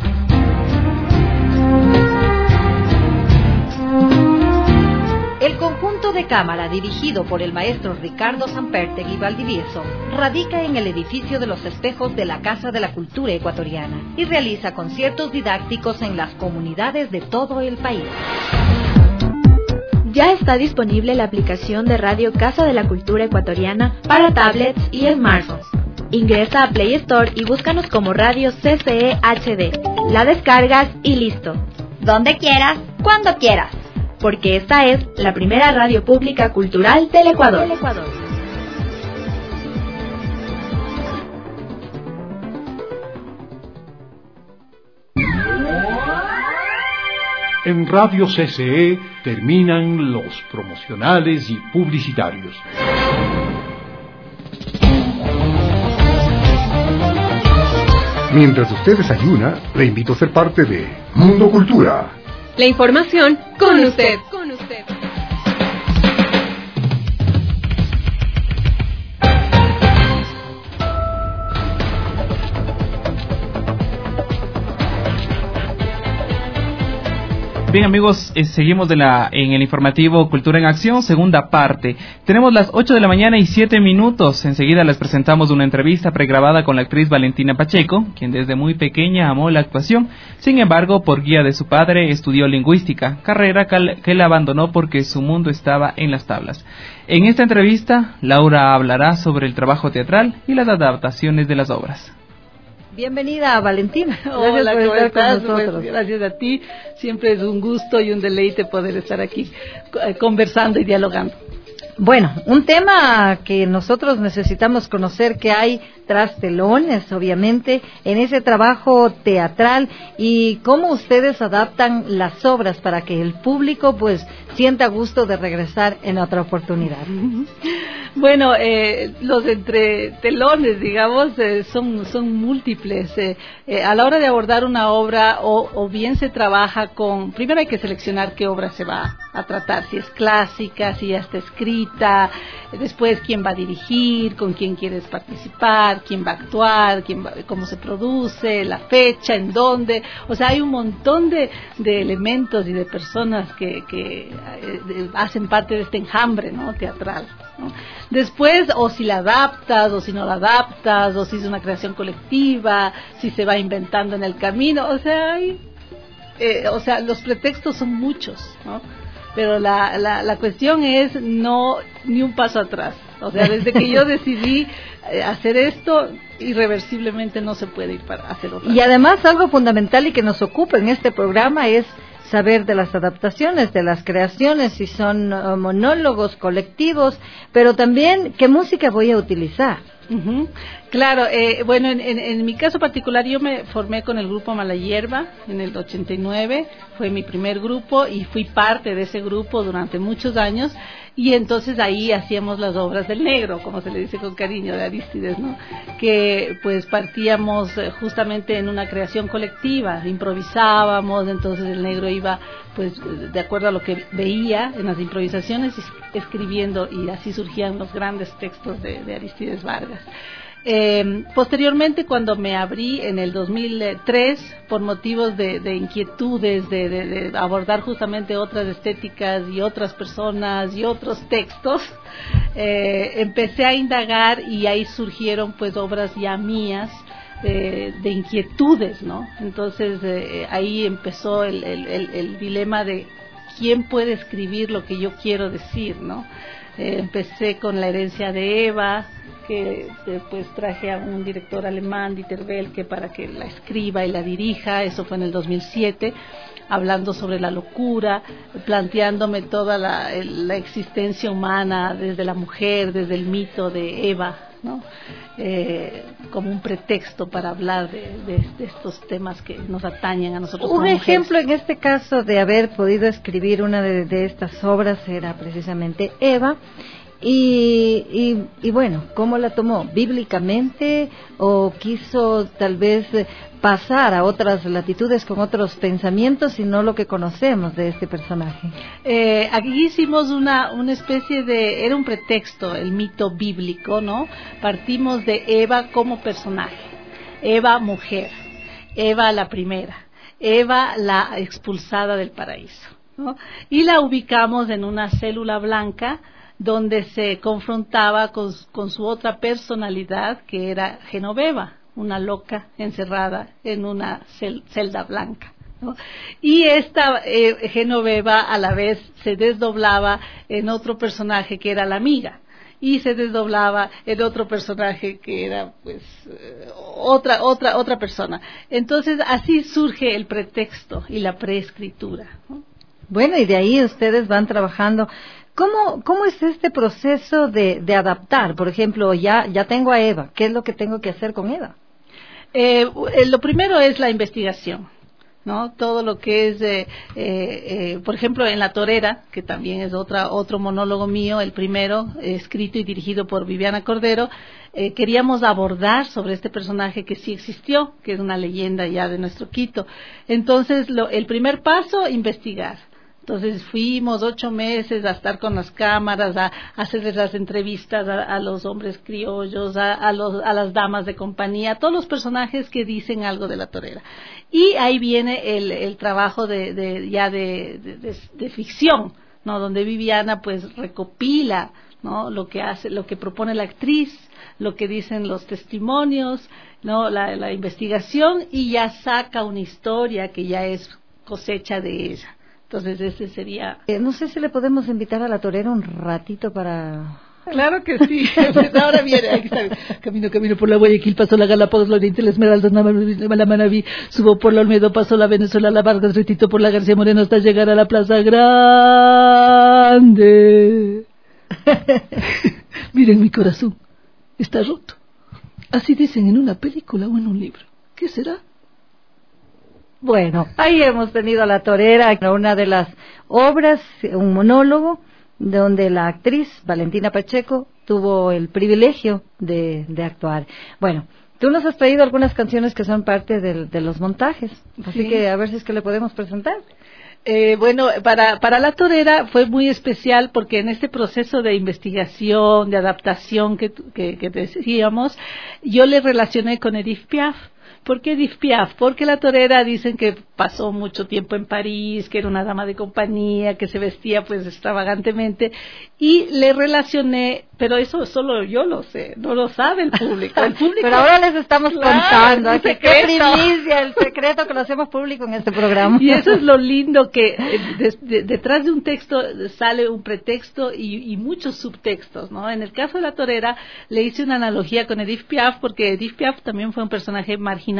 S15: El conjunto de cámara, dirigido por el maestro Ricardo Sampertegui Valdivieso, radica en el edificio de los espejos de la Casa de la Cultura Ecuatoriana y realiza conciertos didácticos en las comunidades de todo el país.
S7: Ya está disponible la aplicación de Radio Casa de la Cultura Ecuatoriana para tablets y smartphones. Ingresa a Play Store y búscanos como Radio C C E H D. La descargas y listo.
S2: Donde quieras, cuando quieras.
S7: Porque esta es la primera radio pública cultural del Ecuador. Del Ecuador.
S1: En Radio C C E terminan los promocionales y publicitarios.
S3: Mientras usted desayuna, le invito a ser parte de Mundo Cultura.
S4: La información con usted. Con usted.
S6: Bien amigos, eh, seguimos de la, en el informativo Cultura en Acción, segunda parte. Tenemos las ocho de la mañana y siete minutos. Enseguida les presentamos una entrevista pregrabada con la actriz Valentina Pacheco, quien desde muy pequeña amó la actuación. Sin embargo, por guía de su padre, estudió lingüística, carrera que él abandonó porque su mundo estaba en las tablas. En esta entrevista, Laura hablará sobre el trabajo teatral y las adaptaciones de las obras.
S5: Bienvenida, Valentina.
S16: Gracias Hola, por estar con nosotros. Pues, gracias a ti. Siempre es un gusto y un deleite poder estar aquí eh, conversando y dialogando.
S5: Bueno, un tema que nosotros necesitamos conocer, que hay tras telones, obviamente, en ese trabajo teatral, y cómo ustedes adaptan las obras para que el público pues sienta gusto de regresar en otra oportunidad.
S16: Bueno, eh, los entretelones, digamos, eh, son son múltiples. Eh, eh, a la hora de abordar una obra, o, o bien se trabaja con... Primero hay que seleccionar qué obra se va a tratar, si es clásica, si ya está escrita, después quién va a dirigir, con quién quieres participar, quién va a actuar, quién va, cómo se produce, la fecha, en dónde. O sea, hay un montón de, de elementos y de personas que, que eh, hacen parte de este enjambre, ¿no?, teatral, ¿no? Después, o si la adaptas, o si no la adaptas, o si es una creación colectiva, si se va inventando en el camino, o sea, hay, eh, o sea, los pretextos son muchos, ¿no? Pero la, la, la cuestión es no ni un paso atrás. O sea, desde que yo decidí eh, hacer esto, irreversiblemente no se puede ir para hacer otra.
S5: Y además algo fundamental y que nos ocupa en este programa es saber de las adaptaciones, de las creaciones, si son uh, monólogos, colectivos, pero también qué música voy a utilizar.
S16: Uh-huh. Claro, eh, bueno, en, en, en mi caso particular yo me formé con el grupo Mala Hierba en el ochenta y nueve, fue mi primer grupo y fui parte de ese grupo durante muchos años, y entonces ahí hacíamos las obras del negro, como se le dice con cariño, de Arístides, ¿no? Que pues partíamos justamente en una creación colectiva, improvisábamos, entonces el negro iba pues de acuerdo a lo que veía en las improvisaciones, escribiendo, y así surgían los grandes textos de, de Arístides Vargas. Eh, posteriormente, cuando me abrí en el dos mil tres por motivos de, de inquietudes de, de, de abordar justamente otras estéticas y otras personas y otros textos, eh, empecé a indagar, y ahí surgieron pues obras ya mías eh, de inquietudes, ¿no? Entonces eh, ahí empezó el, el, el, el dilema de quién puede escribir lo que yo quiero decir, ¿no? Eh, empecé con La herencia de Eva, que después traje a un director alemán, Dieter Welke, para que la escriba y la dirija. Eso fue en el dos mil siete, hablando sobre la locura, planteándome toda la, la existencia humana desde la mujer, desde el mito de Eva, ¿no? Eh, como un pretexto para hablar de, de, de estos temas que nos atañen a nosotros.
S5: Un
S16: como
S5: ejemplo
S16: mujeres.
S5: En este caso de haber podido escribir una de, de estas obras era precisamente Eva. Y, y, y bueno, ¿cómo la tomó? ¿Bíblicamente o quiso tal vez pasar a otras latitudes con otros pensamientos y no lo que conocemos de este personaje?
S16: Eh, aquí hicimos una, una especie de, era un pretexto, el mito bíblico, ¿no? Partimos de Eva como personaje, Eva mujer, Eva la primera, Eva la expulsada del paraíso, ¿no? Y la ubicamos en una célula blanca donde se confrontaba con, con su otra personalidad, que era Genoveva, una loca encerrada en una cel, celda blanca, ¿no? Y esta eh, Genoveva a la vez se desdoblaba en otro personaje que era la amiga, y se desdoblaba en otro personaje que era pues eh, otra otra otra persona. Entonces así surge el pretexto y la preescritura, ¿no?
S5: Bueno, y de ahí ustedes van trabajando. ¿Cómo, cómo es este proceso de, de adaptar? Por ejemplo, ya, ya tengo a Eva. ¿Qué es lo que tengo que hacer con Eva?
S16: Eh, lo primero es la investigación, ¿no? Todo lo que es, eh, eh, eh, por ejemplo, en La Torera, que también es otra, otro monólogo mío, el primero, eh, escrito y dirigido por Viviana Cordero, eh, queríamos abordar sobre este personaje que sí existió, que es una leyenda ya de nuestro Quito. Entonces, lo, el primer paso, investigar. Entonces fuimos ocho meses a estar con las cámaras, a, a hacerles las entrevistas a, a los hombres criollos, a, a, los, a las damas de compañía, a todos los personajes que dicen algo de La Torera. Y ahí viene el, el trabajo de, de ya de, de, de, de ficción, ¿no? Donde Viviana pues recopila, ¿no? Lo que hace, lo que propone la actriz, lo que dicen los testimonios, ¿no? La, la investigación, y ya saca una historia que ya es cosecha de ella. Entonces ese sería...
S5: Eh, no sé si le podemos invitar a La Torera un ratito para...
S16: Claro que sí. Ahora viene, aquí está. Camino, camino por la Guayaquil, pasó la Galápagos, la Oriente, la Esmeralda, la Manaví, subo por la Olmedo, pasó la Venezuela, la Vargas, retito por la García Moreno hasta llegar a la Plaza Grande. Miren mi corazón, está roto. Así dicen en una película o en un libro. ¿Qué será?
S5: Bueno, ahí hemos tenido a La Torera, una de las obras, un monólogo, donde la actriz Valentina Pacheco tuvo el privilegio de, de actuar. Bueno, tú nos has traído algunas canciones que son parte de, de los montajes, así sí. que a ver si es que le podemos presentar.
S16: Eh, bueno, para, para La Torera fue muy especial porque en este proceso de investigación, de adaptación que, que, que decíamos, yo le relacioné con Edith Piaf. ¿Por qué Edith Piaf? Porque La Torera dicen que pasó mucho tiempo en París, que era una dama de compañía, que se vestía pues extravagantemente, y le relacioné, pero eso solo yo lo sé, no lo sabe el público. El público
S5: pero ahora les estamos claro, contando,
S16: así
S5: que qué primicia, el secreto que lo hacemos público en este programa.
S16: Y eso es lo lindo, que de, de, detrás de un texto sale un pretexto y, y muchos subtextos, ¿no? En el caso de La Torera le hice una analogía con Edith Piaf, porque Edith Piaf también fue un personaje marginal.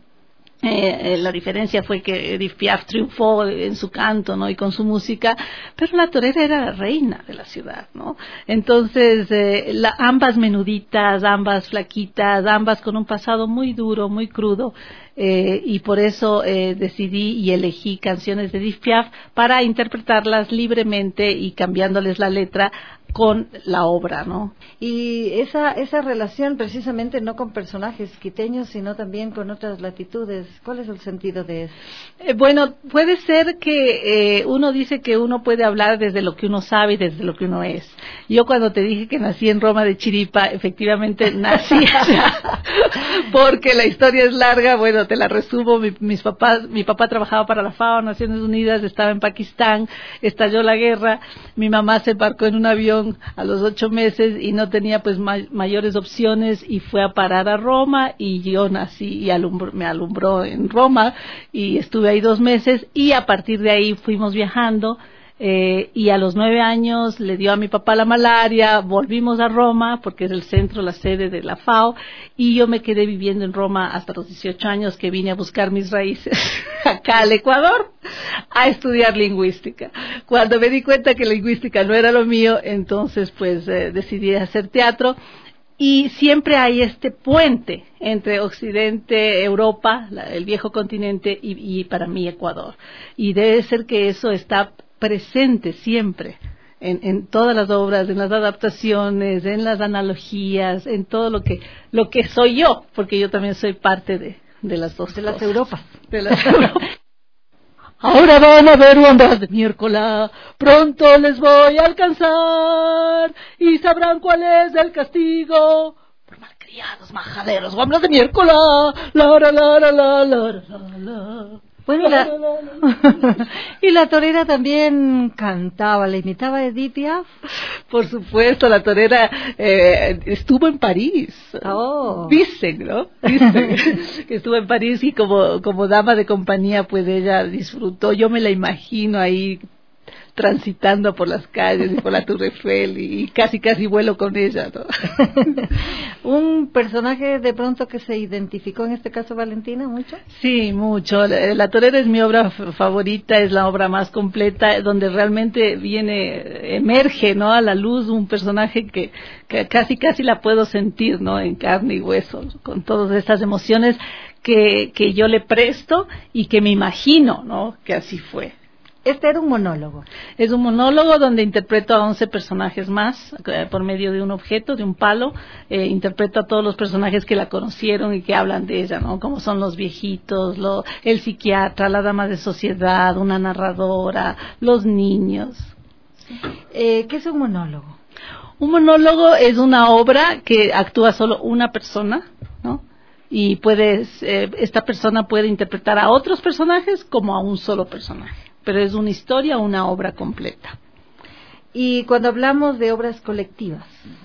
S16: Eh, la diferencia fue que Edith Piaf triunfó en su canto, ¿no? Y con su música, pero La Torera era la reina de la ciudad, ¿no? Entonces, eh, la, ambas menuditas, ambas flaquitas, ambas con un pasado muy duro, muy crudo, eh, y por eso eh, decidí y elegí canciones de Edith Piaf para interpretarlas libremente y cambiándoles la letra con la obra, ¿no?
S5: Y esa esa relación precisamente no con personajes quiteños, sino también con otras latitudes. ¿Cuál es el sentido de eso?
S16: Eh, bueno, puede ser que eh, uno dice que uno puede hablar desde lo que uno sabe y desde lo que uno es. Yo cuando te dije que nací en Roma de Chiripa, efectivamente nací porque la historia es larga. Bueno, te la resumo. Mi, mis papás, mi papá trabajaba para la FAO, Naciones Unidas, estaba en Pakistán, estalló la guerra, mi mamá se embarcó en un avión a los ocho meses y no tenía pues may- mayores opciones y fue a parar a Roma, y yo nací y alumbro, me alumbró en Roma y estuve ahí dos meses, y a partir de ahí fuimos viajando. Eh, y a los nueve años le dio a mi papá la malaria, volvimos a Roma, porque es el centro, la sede de la FAO, y yo me quedé viviendo en Roma hasta los dieciocho años, que vine a buscar mis raíces acá al Ecuador, a estudiar lingüística. Cuando me di cuenta que lingüística no era lo mío, entonces pues eh, decidí hacer teatro. Y siempre hay este puente entre Occidente, Europa, la, el viejo continente, y, y para mí Ecuador. Y debe ser que eso está presente siempre en, en todas las obras, en las adaptaciones, en las analogías, en todo lo que lo que soy yo, porque yo también soy parte de, de las dos
S5: de
S16: cosas.
S5: las Europas.
S16: De las Europas. Ahora van a ver ondas de miércoles, pronto les voy a alcanzar y sabrán cuál es el castigo por malcriados, majaderos, hombres de miércoles. La, la, la, la, la, la, la, la.
S5: Bueno, la... y la torera también cantaba, le imitaba a Edith Piaf.
S16: Por supuesto, la torera eh, estuvo en París.
S5: Oh.
S16: Dicen, ¿no? Dicen que estuvo en París y como, como dama de compañía, pues ella disfrutó. Yo me la imagino ahí transitando por las calles y por la Tour Eiffel y casi casi vuelo con ella, ¿no?
S5: ¿Un personaje de pronto que se identificó en este caso, Valentina, mucho?
S16: Sí, mucho. La, la torera es mi obra favorita, es la obra más completa, donde realmente viene, emerge, ¿no?, a la luz un personaje que, que casi casi la puedo sentir, ¿no?, en carne y hueso, con todas estas emociones que, que yo le presto y que me imagino, ¿no?, que así fue.
S5: Este era un monólogo.
S16: Es un monólogo donde interpreto a once personajes más, eh, por medio de un objeto, de un palo. Eh, interpreto a todos los personajes que la conocieron y que hablan de ella, ¿no? Como son los viejitos, lo, el psiquiatra, la dama de sociedad, una narradora, los niños.
S5: Eh, ¿Qué es un monólogo?
S16: Un monólogo es una obra que actúa solo una persona, ¿no? Y puedes, eh, esta persona puede interpretar a otros personajes como a un solo personaje. Pero es una historia, una obra completa.
S5: Y cuando hablamos de obras colectivas,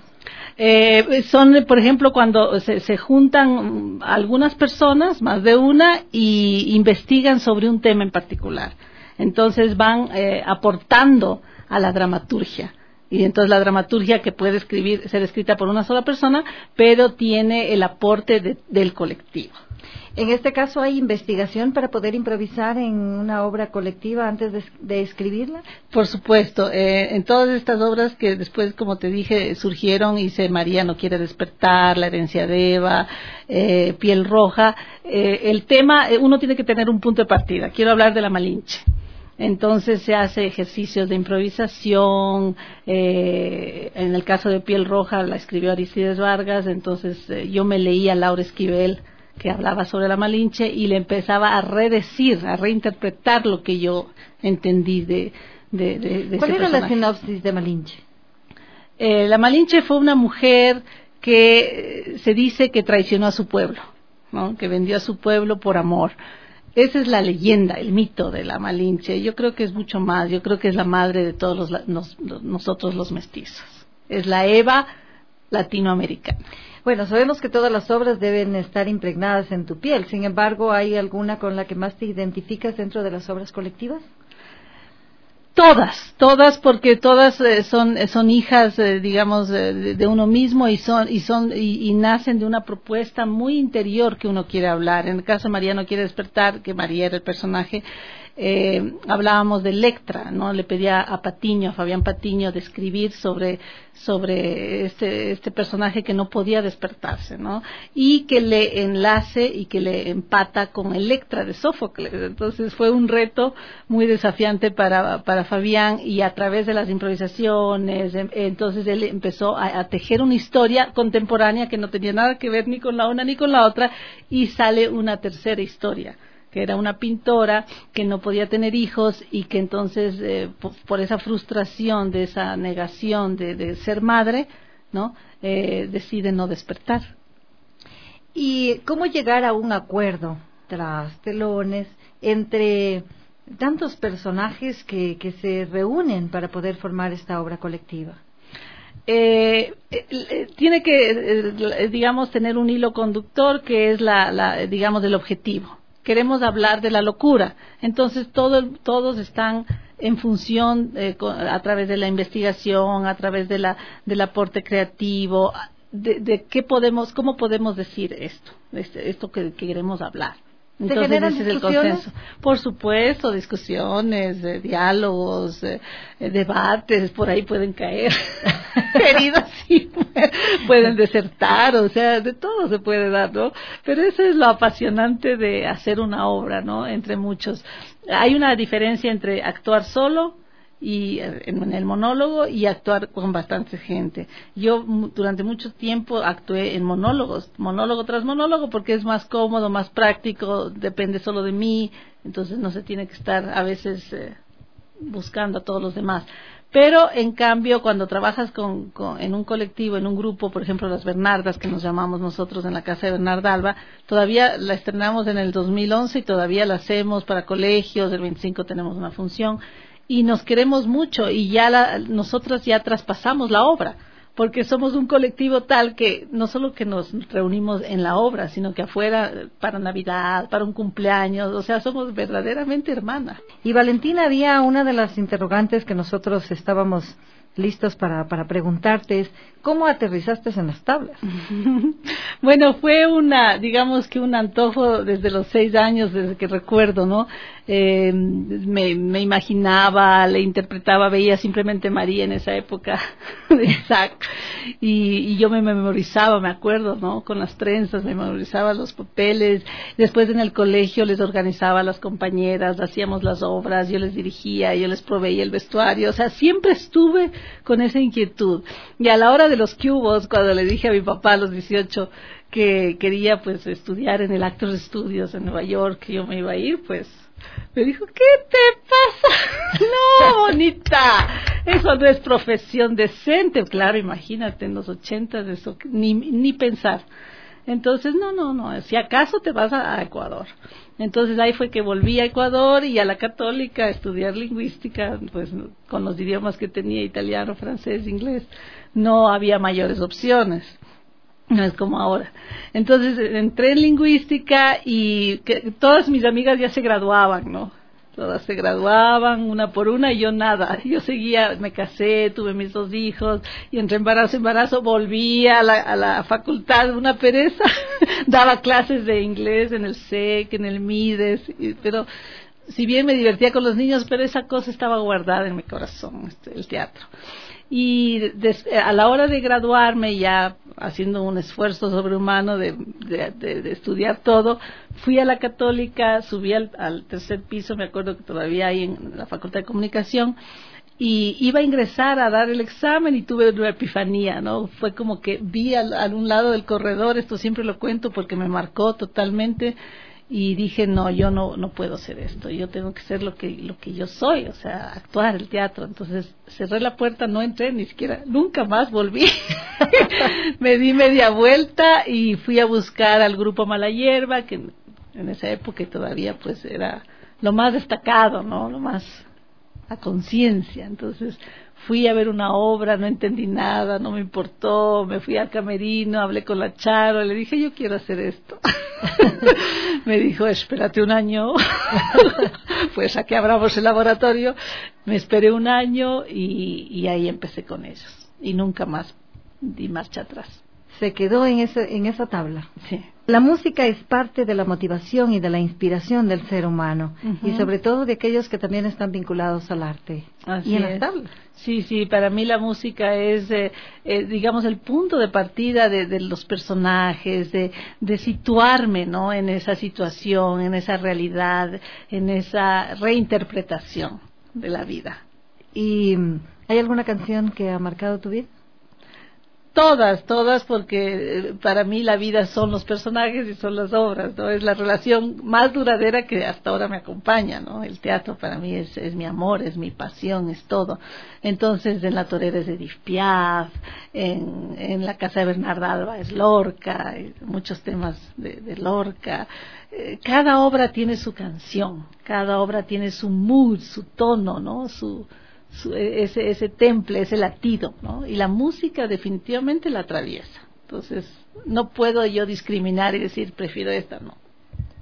S16: eh, son, por ejemplo, cuando se, se juntan algunas personas, más de una, y investigan sobre un tema en particular. Entonces van eh, aportando a la dramaturgia. Y entonces la dramaturgia, que puede escribir, ser escrita por una sola persona, pero tiene el aporte de, del colectivo.
S5: En este caso, ¿hay investigación para poder improvisar en una obra colectiva antes de, de escribirla?
S16: Por supuesto. Eh, en todas estas obras que después, como te dije, surgieron, hice María no quiere despertar, La herencia de Eva, eh, Piel roja. Eh, el tema, eh, uno tiene que tener un punto de partida. Quiero hablar de la Malinche. Entonces se hace ejercicios de improvisación. Eh, en el caso de Piel roja la escribió Aristides Vargas. Entonces eh, yo me leía a Laura Esquivel, que hablaba sobre la Malinche, y le empezaba a redecir, a reinterpretar lo que yo entendí de, de, de, de
S5: ¿Cuál
S16: ese
S5: era
S16: personaje.
S5: la sinopsis de Malinche?
S16: Eh, la Malinche fue una mujer que se dice que traicionó a su pueblo, ¿no?, que vendió a su pueblo por amor. Esa es la leyenda, el mito de la Malinche. Yo creo que es mucho más. Yo creo que es la madre de todos los, nos, nosotros los mestizos. Es la Eva latinoamericana.
S5: Bueno, sabemos que todas las obras deben estar impregnadas en tu piel. Sin embargo, ¿hay alguna con la que más te identificas dentro de las obras colectivas?
S16: Todas, todas, porque todas eh, son son hijas, eh, digamos, eh, de, de uno mismo y son y son y, y nacen de una propuesta muy interior que uno quiere hablar. En el caso de María no quiere despertar, que María era el personaje. Eh, hablábamos de Electra, ¿no? Le pedía a Patiño, a Fabián Patiño, de escribir sobre sobre este este personaje que no podía despertarse, ¿no? Y que le enlace y que le empata con Electra de Sófocles. Entonces fue un reto muy desafiante para para Fabián, y a través de las improvisaciones, entonces él empezó a, a tejer una historia contemporánea que no tenía nada que ver ni con la una ni con la otra, y sale una tercera historia, que era una pintora que no podía tener hijos y que entonces eh, por, por esa frustración de esa negación de, de ser madre, ¿no?, eh, decide no despertar.
S5: ¿Y cómo llegar a un acuerdo tras telones entre tantos personajes que, que se reúnen para poder formar esta obra colectiva?
S16: Eh, eh, tiene que, eh, digamos, tener un hilo conductor que es la, la digamos, el objetivo. Queremos hablar de la locura, entonces todo, todos están en función, eh, a través de la investigación, a través de la del aporte creativo, de, de qué podemos, cómo podemos decir esto, este, esto que, que queremos hablar. Entonces,
S5: ¿Se generan
S16: ese es el
S5: discusiones?
S16: consenso. Por supuesto, discusiones, eh, diálogos, eh, eh, debates, por ahí pueden caer heridas, sí, pueden desertar, o sea, de todo se puede dar, ¿no? Pero eso es lo apasionante de hacer una obra, ¿no? Entre muchos. Hay una diferencia entre actuar solo y en el monólogo y actuar con bastante gente. Yo durante mucho tiempo actué en monólogos, monólogo tras monólogo, porque es más cómodo, más práctico, depende solo de mí, entonces no se tiene que estar a veces eh, buscando a todos los demás. Pero en cambio, cuando trabajas con, con, en un colectivo, en un grupo, por ejemplo las Bernardas, que nos llamamos nosotros en la casa de Bernarda Alba, todavía la estrenamos en el dos mil once y todavía la hacemos para colegios, el veinticinco tenemos una función, y nos queremos mucho y ya la, nosotros ya traspasamos la obra, porque somos un colectivo tal que no solo que nos reunimos en la obra, sino que afuera para Navidad, para un cumpleaños, o sea, somos verdaderamente hermanas.
S5: Y Valentina, había una de las interrogantes que nosotros estábamos listos para, para preguntarte, es ¿cómo aterrizaste en las tablas?
S16: Bueno, fue una, digamos que un antojo desde los seis años, desde que recuerdo, ¿no? Eh, me, me imaginaba, le interpretaba, veía simplemente María en esa época de Isaac, y, y yo me memorizaba, me acuerdo, ¿no? Con las trenzas, me memorizaba los papeles. Después en el colegio les organizaba a las compañeras, hacíamos las obras, yo les dirigía, yo les proveía el vestuario, o sea, siempre estuve con esa inquietud. Y a la hora de los cubos, cuando le dije a mi papá a los dieciocho que quería pues estudiar en el Actors Studios en Nueva York, que yo me iba a ir, pues me dijo, ¿qué te pasa? No, bonita, eso no es profesión decente. Claro, imagínate, en los ochentas, eso ni, ni pensar. Entonces, no, no, no, si acaso te vas a, a Ecuador. Entonces ahí fue que volví a Ecuador y a la Católica a estudiar lingüística, pues con los idiomas que tenía, italiano, francés, inglés, no había mayores opciones. No es como ahora. Entonces entré en lingüística y que, todas mis amigas ya se graduaban, ¿no? Todas se graduaban, una por una, y yo nada. Yo seguía, me casé, tuve mis dos hijos, y entre embarazo y embarazo volví a la, a la facultad, una pereza. Daba clases de inglés en el S E C, en el MIDES, y, pero si bien me divertía con los niños, pero esa cosa estaba guardada en mi corazón, este, el teatro. Y des, a la hora de graduarme, ya haciendo un esfuerzo sobrehumano de, de, de, de estudiar todo, fui a la Católica, subí al, al tercer piso, me acuerdo que todavía hay en la Facultad de Comunicación, y iba a ingresar a dar el examen y tuve una epifanía, ¿no? Fue como que vi al, a un lado del corredor, esto siempre lo cuento porque me marcó totalmente, y dije, no, yo no no puedo hacer esto, yo tengo que ser lo que lo que yo soy, o sea, actuar, el teatro. Entonces cerré la puerta, no entré ni siquiera, nunca más volví. Me di media vuelta y fui a buscar al grupo Mala Hierba, que en esa época todavía pues era lo más destacado, ¿no? Lo más a conciencia. Entonces fui a ver una obra, no entendí nada, no me importó, me fui al camerino, hablé con la Charo, le dije, yo quiero hacer esto. Me dijo, espérate un año. Pues aquí abramos el laboratorio. Me esperé un año y, y ahí empecé con ellos. Y nunca más di marcha atrás.
S5: Se quedó en, ese, en esa tabla.
S16: Sí.
S5: La música es parte de la motivación y de la inspiración del ser humano, uh-huh. y sobre todo de aquellos que también están vinculados al arte.
S16: Así
S5: y en
S16: es.
S5: las tablas.
S16: Sí, sí, para mí la música es, eh, eh, digamos, el punto de partida de, de los personajes, de, de situarme, ¿no? En esa situación, en esa realidad, en esa reinterpretación de la vida.
S5: ¿Y hay alguna canción que ha marcado tu vida?
S16: Todas, todas, porque para mí la vida son los personajes y son las obras, ¿no? Es la relación más duradera que hasta ahora me acompaña, ¿no? El teatro para mí es, es mi amor, es mi pasión, es todo. Entonces, en La Torera es Edith Piaf, en, en La Casa de Bernarda Alba es Lorca, muchos temas de, de Lorca. Eh, cada obra tiene su canción, cada obra tiene su mood, su tono, ¿no? Su Su, ese ese temple, ese latido, ¿no? Y la música definitivamente la atraviesa. Entonces, no puedo yo discriminar y decir, prefiero esta, no.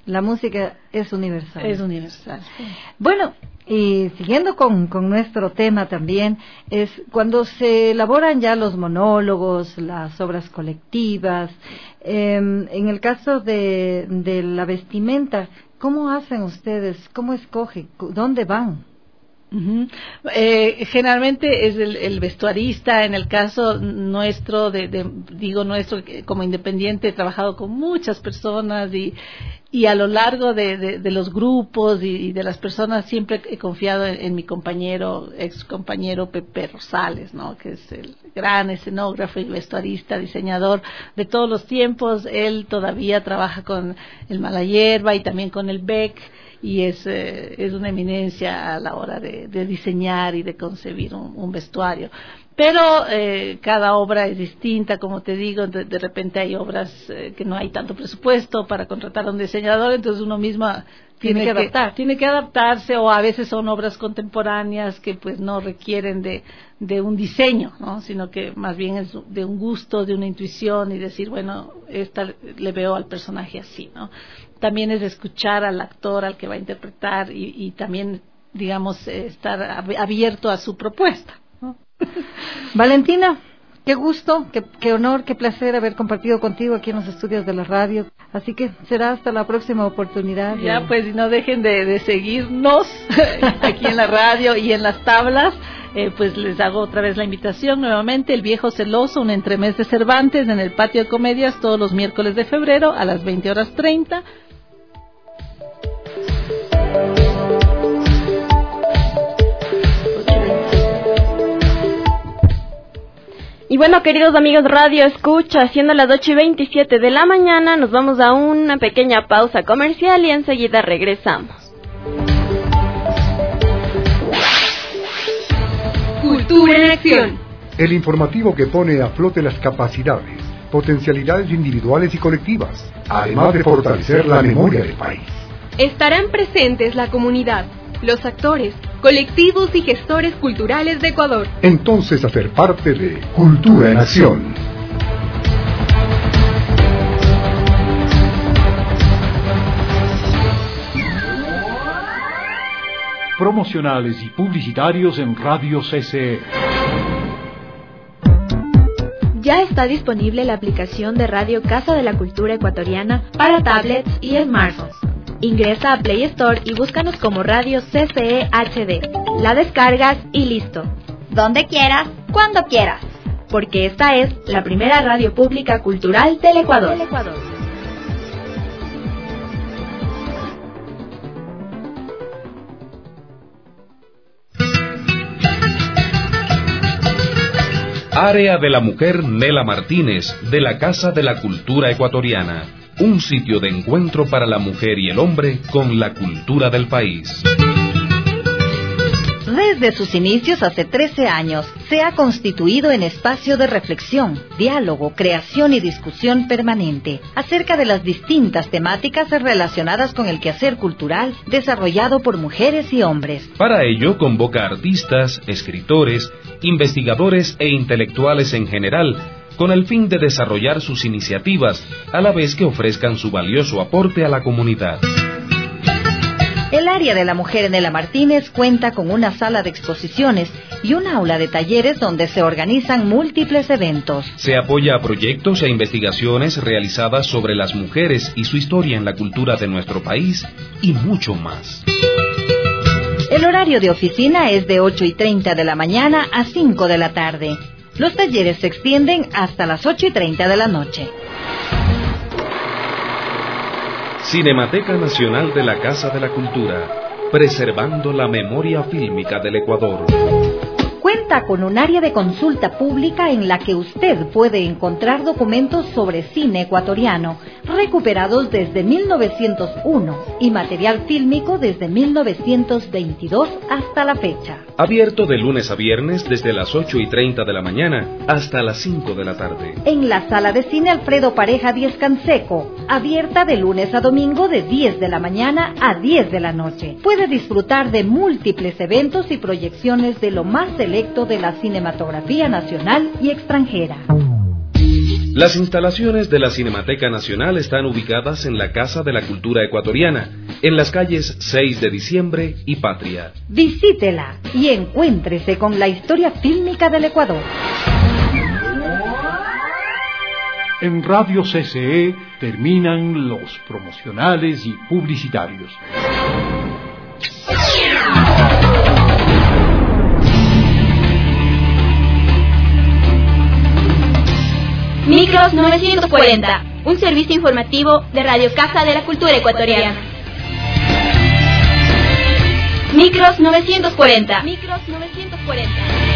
S5: La música es universal.
S16: Es universal. Sí.
S5: Bueno, y siguiendo con, con nuestro tema también, es cuando se elaboran ya los monólogos, las obras colectivas, eh, en el caso de, de la vestimenta, ¿cómo hacen ustedes? ¿Cómo escogen? ¿Dónde van?
S16: Uh-huh. Eh, generalmente es el, el vestuarista. En el caso nuestro, de, de, digo nuestro, como independiente he trabajado con muchas personas y, y a lo largo de, de, de los grupos y, y de las personas siempre he confiado en, en mi compañero, ex compañero Pepe Rosales, ¿no? Que es el gran escenógrafo y vestuarista, diseñador de todos los tiempos. Él todavía trabaja con el Malayerba y también con el B E C. Y es, eh, es una eminencia a la hora de, de diseñar y de concebir un, un vestuario. Pero eh, cada obra es distinta, como te digo, de, de repente hay obras eh, que no hay tanto presupuesto para contratar a un diseñador, entonces uno mismo tiene, tiene que adaptar, tiene que adaptarse, o a veces son obras contemporáneas que pues no requieren de, de un diseño, ¿no? Sino que más bien es de un gusto, de una intuición y decir, bueno, esta le veo al personaje así, ¿no? También es escuchar al actor, al que va a interpretar y, y también, digamos, eh, estar abierto a su propuesta, ¿no?
S5: Valentina, qué gusto, qué, qué honor, qué placer haber compartido contigo aquí en los estudios de la radio. Así que será hasta la próxima oportunidad.
S16: Ya, pues, y no dejen de, de seguirnos aquí en la radio y en las tablas. Eh, pues les hago otra vez la invitación nuevamente, El Viejo Celoso, un entremés de Cervantes en el Patio de Comedias todos los miércoles de febrero a las veinte horas treinta.
S7: Y bueno, queridos amigos Radio Escucha, siendo las ocho y veintisiete de la mañana, nos vamos a una pequeña pausa comercial y enseguida regresamos.
S1: Cultura en acción.
S3: El informativo que pone a flote las capacidades, potencialidades individuales y colectivas, además de fortalecer la memoria del país.
S4: Estarán presentes la comunidad, los actores, colectivos y gestores culturales de Ecuador.
S3: Entonces, hacer parte de Cultura en Acción.
S1: Promocionales y publicitarios en Radio C C E.
S2: Ya está disponible la aplicación de Radio Casa de la Cultura Ecuatoriana para tablets y smartphones. Ingresa a Play Store y búscanos como Radio C C E H D. La descargas y listo. Donde quieras, cuando quieras. Porque esta es la primera radio pública cultural del Ecuador. Del Ecuador.
S14: Área de la Mujer Nela Martínez, de la Casa de la Cultura Ecuatoriana. Un sitio de encuentro para la mujer y el hombre con la cultura del país.
S15: Desde sus inicios hace trece años, se ha constituido en espacio de reflexión, diálogo, creación y discusión permanente acerca de las distintas temáticas relacionadas con el quehacer cultural desarrollado por mujeres y hombres.
S14: Para ello convoca artistas, escritores, investigadores e intelectuales en general, con el fin de desarrollar sus iniciativas, a la vez que ofrezcan su valioso aporte a la comunidad.
S15: El área de la mujer Nela Martínez cuenta con una sala de exposiciones y un aula de talleres donde se organizan múltiples eventos.
S14: Se apoya a proyectos e investigaciones realizadas sobre las mujeres y su historia en la cultura de nuestro país y mucho más.
S15: El horario de oficina es de ocho y treinta de la mañana a cinco de la tarde. Los talleres se extienden hasta las ocho y treinta de la noche.
S14: Cinemateca Nacional de la Casa de la Cultura, preservando la memoria fílmica del Ecuador.
S15: Cuenta con un área de consulta pública en la que usted puede encontrar documentos sobre cine ecuatoriano, recuperados desde mil novecientos uno y material fílmico desde mil novecientos veintidós hasta la fecha.
S14: Abierto de lunes a viernes desde las ocho y treinta de la mañana hasta las cinco de la tarde.
S15: En la sala de cine Alfredo Pareja Díez Canseco, abierta de lunes a domingo de diez de la mañana a diez de la noche. Puede disfrutar de múltiples eventos y proyecciones de lo más selecto de la cinematografía nacional y extranjera.
S14: Las instalaciones de la Cinemateca Nacional están ubicadas en la Casa de la Cultura Ecuatoriana, en las calles seis de diciembre y Patria.
S15: Visítela y encuéntrese con la historia fílmica del Ecuador.
S1: En Radio C C E terminan los promocionales y publicitarios.
S2: Micros novecientos cuarenta, un servicio informativo de Radio Casa de la Cultura Ecuatoriana. Micros novecientos cuarenta. Micros novecientos cuarenta.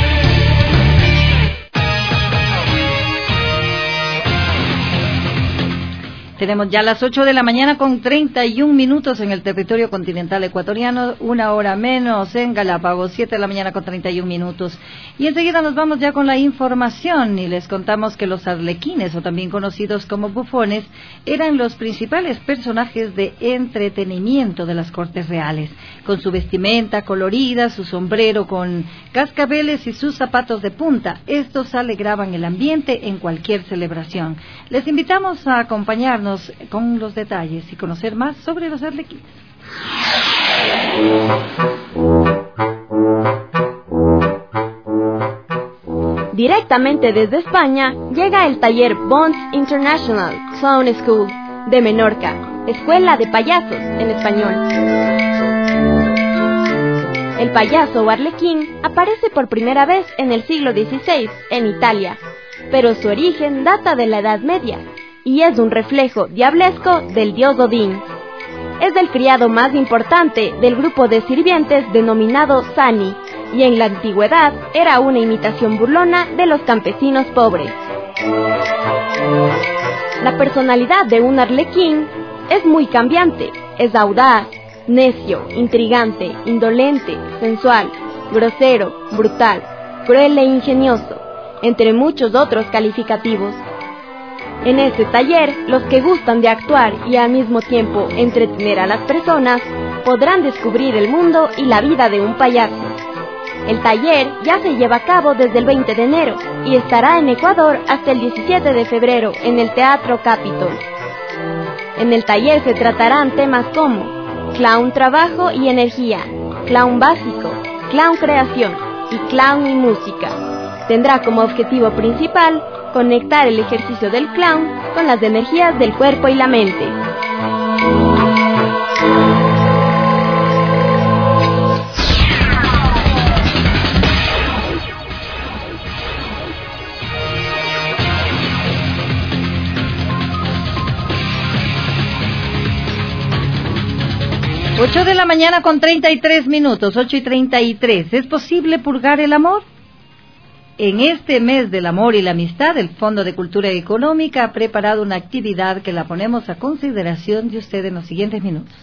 S5: Tenemos ya las ocho de la mañana con treinta y un minutos en el territorio continental ecuatoriano, una hora menos en Galápagos, siete de la mañana con treinta y un minutos. Y enseguida nos vamos ya con la información y les contamos que los arlequines, o también conocidos como bufones, eran los principales personajes de entretenimiento de las cortes reales. Con su vestimenta colorida, su sombrero con cascabeles y sus zapatos de punta, estos alegraban el ambiente en cualquier celebración. Les invitamos a acompañarnos con los detalles y conocer más sobre los arlequines.
S7: Directamente desde España llega el taller Bonds International Clown School de Menorca, Escuela de Payasos en español. El payaso o arlequín aparece por primera vez en el siglo dieciséis en Italia, pero su origen data de la Edad Media y es un reflejo diablesco del dios Odín. Es el criado más importante del grupo de sirvientes denominado Sani, y en la antigüedad era una imitación burlona de los campesinos pobres. La personalidad de un arlequín es muy cambiante, es audaz, necio, intrigante, indolente, sensual, grosero, brutal, cruel e ingenioso, entre muchos otros calificativos. En este taller, los que gustan de actuar y al mismo tiempo entretener a las personas, podrán descubrir el mundo y la vida de un payaso. El taller ya se lleva a cabo desde el veinte de enero y estará en Ecuador hasta el diecisiete de febrero en el Teatro Capitol. En el taller se tratarán temas como clown trabajo y energía, clown básico, clown creación y clown y música. Tendrá como objetivo principal conectar el ejercicio del clown con las energías del cuerpo y la mente.
S5: ocho de la mañana con treinta y tres minutos, ocho y treinta y tres. ¿Es posible purgar el amor? En este mes del amor y la amistad, el Fondo de Cultura Económica ha preparado una actividad que la ponemos a consideración de usted en los siguientes minutos.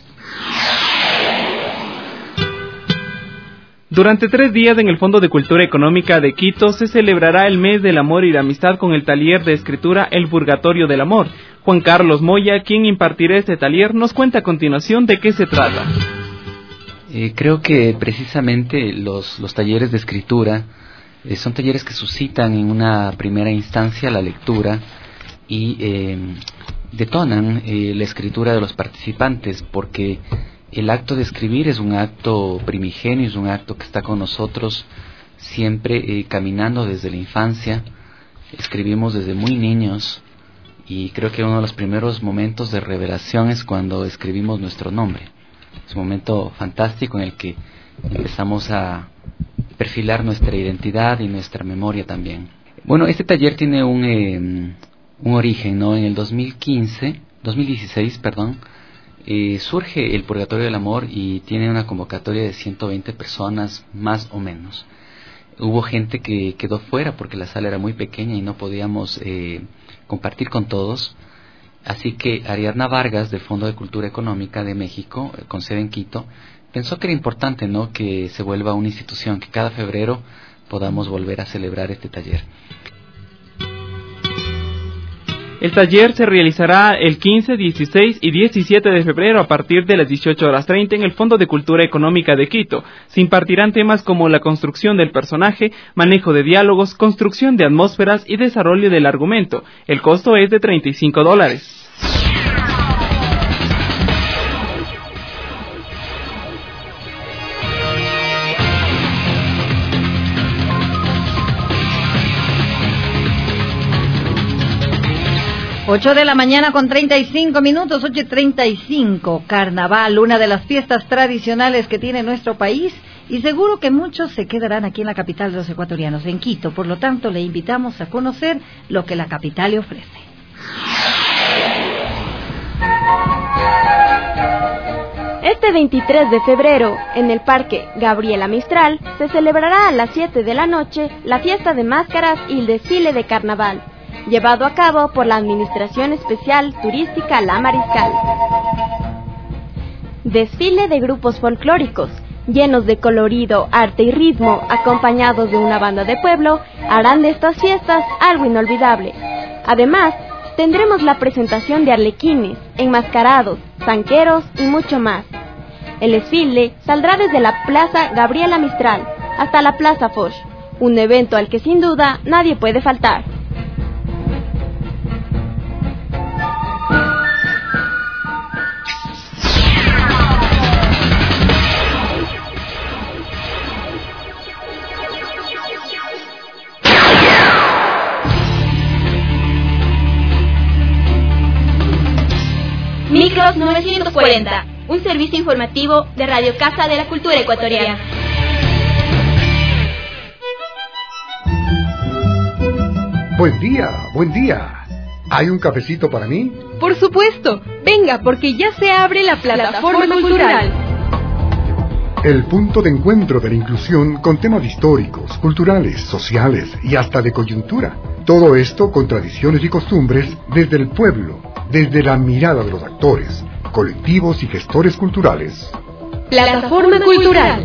S6: Durante tres días en el Fondo de Cultura Económica de Quito se celebrará el mes del amor y la amistad con el taller de escritura El Purgatorio del Amor. Juan Carlos Moya, quien impartirá este taller, nos cuenta a continuación de qué se trata.
S17: Eh, creo que precisamente los, los talleres de escritura eh, son talleres que suscitan en una primera instancia la lectura y eh, detonan eh, la escritura de los participantes, porque el acto de escribir es un acto primigenio, es un acto que está con nosotros siempre eh, caminando desde la infancia. Escribimos desde muy niños y creo que uno de los primeros momentos de revelación es cuando escribimos nuestro nombre. Es un momento fantástico en el que empezamos a perfilar nuestra identidad y nuestra memoria también. Bueno, este taller tiene un, eh, un origen, ¿no? En el dos mil quince, dos mil dieciséis, perdón, eh, surge el Purgatorio del Amor y tiene una convocatoria de ciento veinte personas, más o menos. Hubo gente que quedó fuera porque la sala era muy pequeña y no podíamos eh, compartir con todos. Así que Ariadna Vargas, del Fondo de Cultura Económica de México, con sede en Quito, pensó que era importante, ¿no?, que se vuelva una institución, que cada febrero podamos volver a celebrar este taller.
S6: El taller se realizará el quince, dieciséis y diecisiete de febrero a partir de las dieciocho horas treinta en el Fondo de Cultura Económica de Quito. Se impartirán temas como la construcción del personaje, manejo de diálogos, construcción de atmósferas y desarrollo del argumento. El costo es de treinta y cinco dólares.
S5: ocho de la mañana con treinta y cinco minutos, ocho y treinta y cinco, Carnaval, una de las fiestas tradicionales que tiene nuestro país, y seguro que muchos se quedarán aquí en la capital de los ecuatorianos, en Quito. Por lo tanto, le invitamos a conocer lo que la capital le ofrece.
S7: Este veintitrés de febrero, en el Parque Gabriela Mistral, se celebrará a las siete de la noche la fiesta de máscaras y el desfile de carnaval, llevado a cabo por la Administración Especial Turística La Mariscal. Desfile de grupos folclóricos, llenos de colorido, arte y ritmo, acompañados de una banda de pueblo, harán de estas fiestas algo inolvidable. Además, tendremos la presentación de arlequines, enmascarados, zanqueros y mucho más. El desfile saldrá desde la Plaza Gabriela Mistral hasta la Plaza Foch, un evento al que sin duda nadie puede faltar.
S13: Micros novecientos cuarenta, un servicio informativo de Radio Casa de la Cultura Ecuatoriana.
S3: Buen día, buen día. ¿Hay un cafecito para mí?
S4: Por supuesto. Venga, porque ya se abre la plataforma, plataforma cultural.
S3: El punto de encuentro de la inclusión con temas históricos, culturales, sociales y hasta de coyuntura. Todo esto con tradiciones y costumbres desde el pueblo, desde la mirada de los actores, colectivos y gestores culturales.
S4: Plataforma cultural.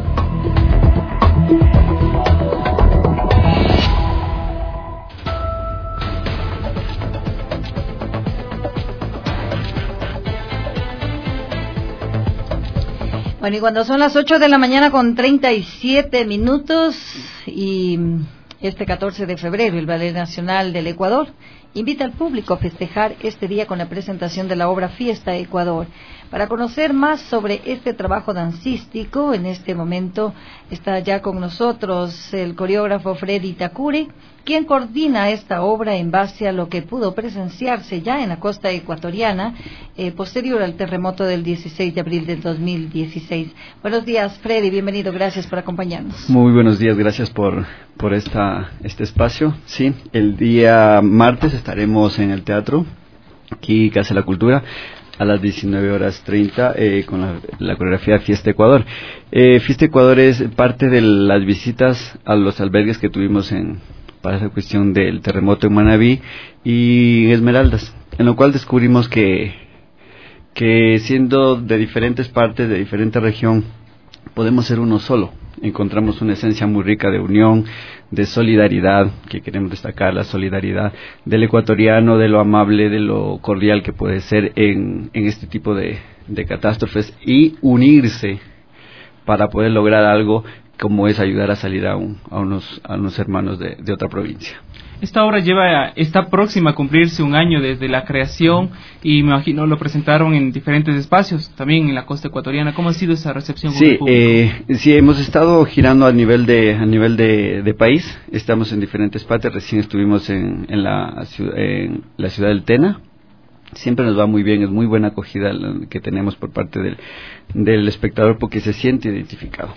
S5: Bueno, y cuando son las ocho de la mañana con treinta y siete minutos y este catorce de febrero el Ballet Nacional del Ecuador invita al público a festejar este día con la presentación de la obra Fiesta Ecuador. Para conocer más sobre este trabajo dancístico, en este momento está ya con nosotros el coreógrafo Freddy Takure, quien coordina esta obra en base a lo que pudo presenciarse ya en la costa ecuatoriana eh, posterior al terremoto del dieciséis de abril del dos mil dieciséis. Buenos días, Freddy, bienvenido, gracias por acompañarnos.
S18: Muy buenos días, gracias por, por esta, este espacio. Sí, el día martes estaremos en el teatro, aquí Casa de la Cultura, a las diecinueve horas treinta eh, con la, la coreografía Fiesta Ecuador. Eh, Fiesta Ecuador es parte de las visitas a los albergues que tuvimos en para esa cuestión del terremoto en Manabí y Esmeraldas, en lo cual descubrimos que, que siendo de diferentes partes, de diferente región, podemos ser uno solo. Encontramos una esencia muy rica de unión, de solidaridad, que queremos destacar, la solidaridad del ecuatoriano, de lo amable, de lo cordial que puede ser en, en este tipo de, de catástrofes, y unirse para poder lograr algo como es ayudar a salir a, un, a, unos, a unos hermanos de, de otra provincia.
S6: Esta obra lleva, está próxima a cumplirse un año desde la creación y me imagino lo presentaron en diferentes espacios, también en la costa ecuatoriana. ¿Cómo ha sido esa recepción?
S18: Sí, eh, sí, hemos estado girando a nivel de a nivel de, de país. Estamos en diferentes partes. Recién estuvimos en, en, la, en la ciudad del Tena. Siempre nos va muy bien, es muy buena acogida que tenemos por parte del, del espectador porque se siente identificado.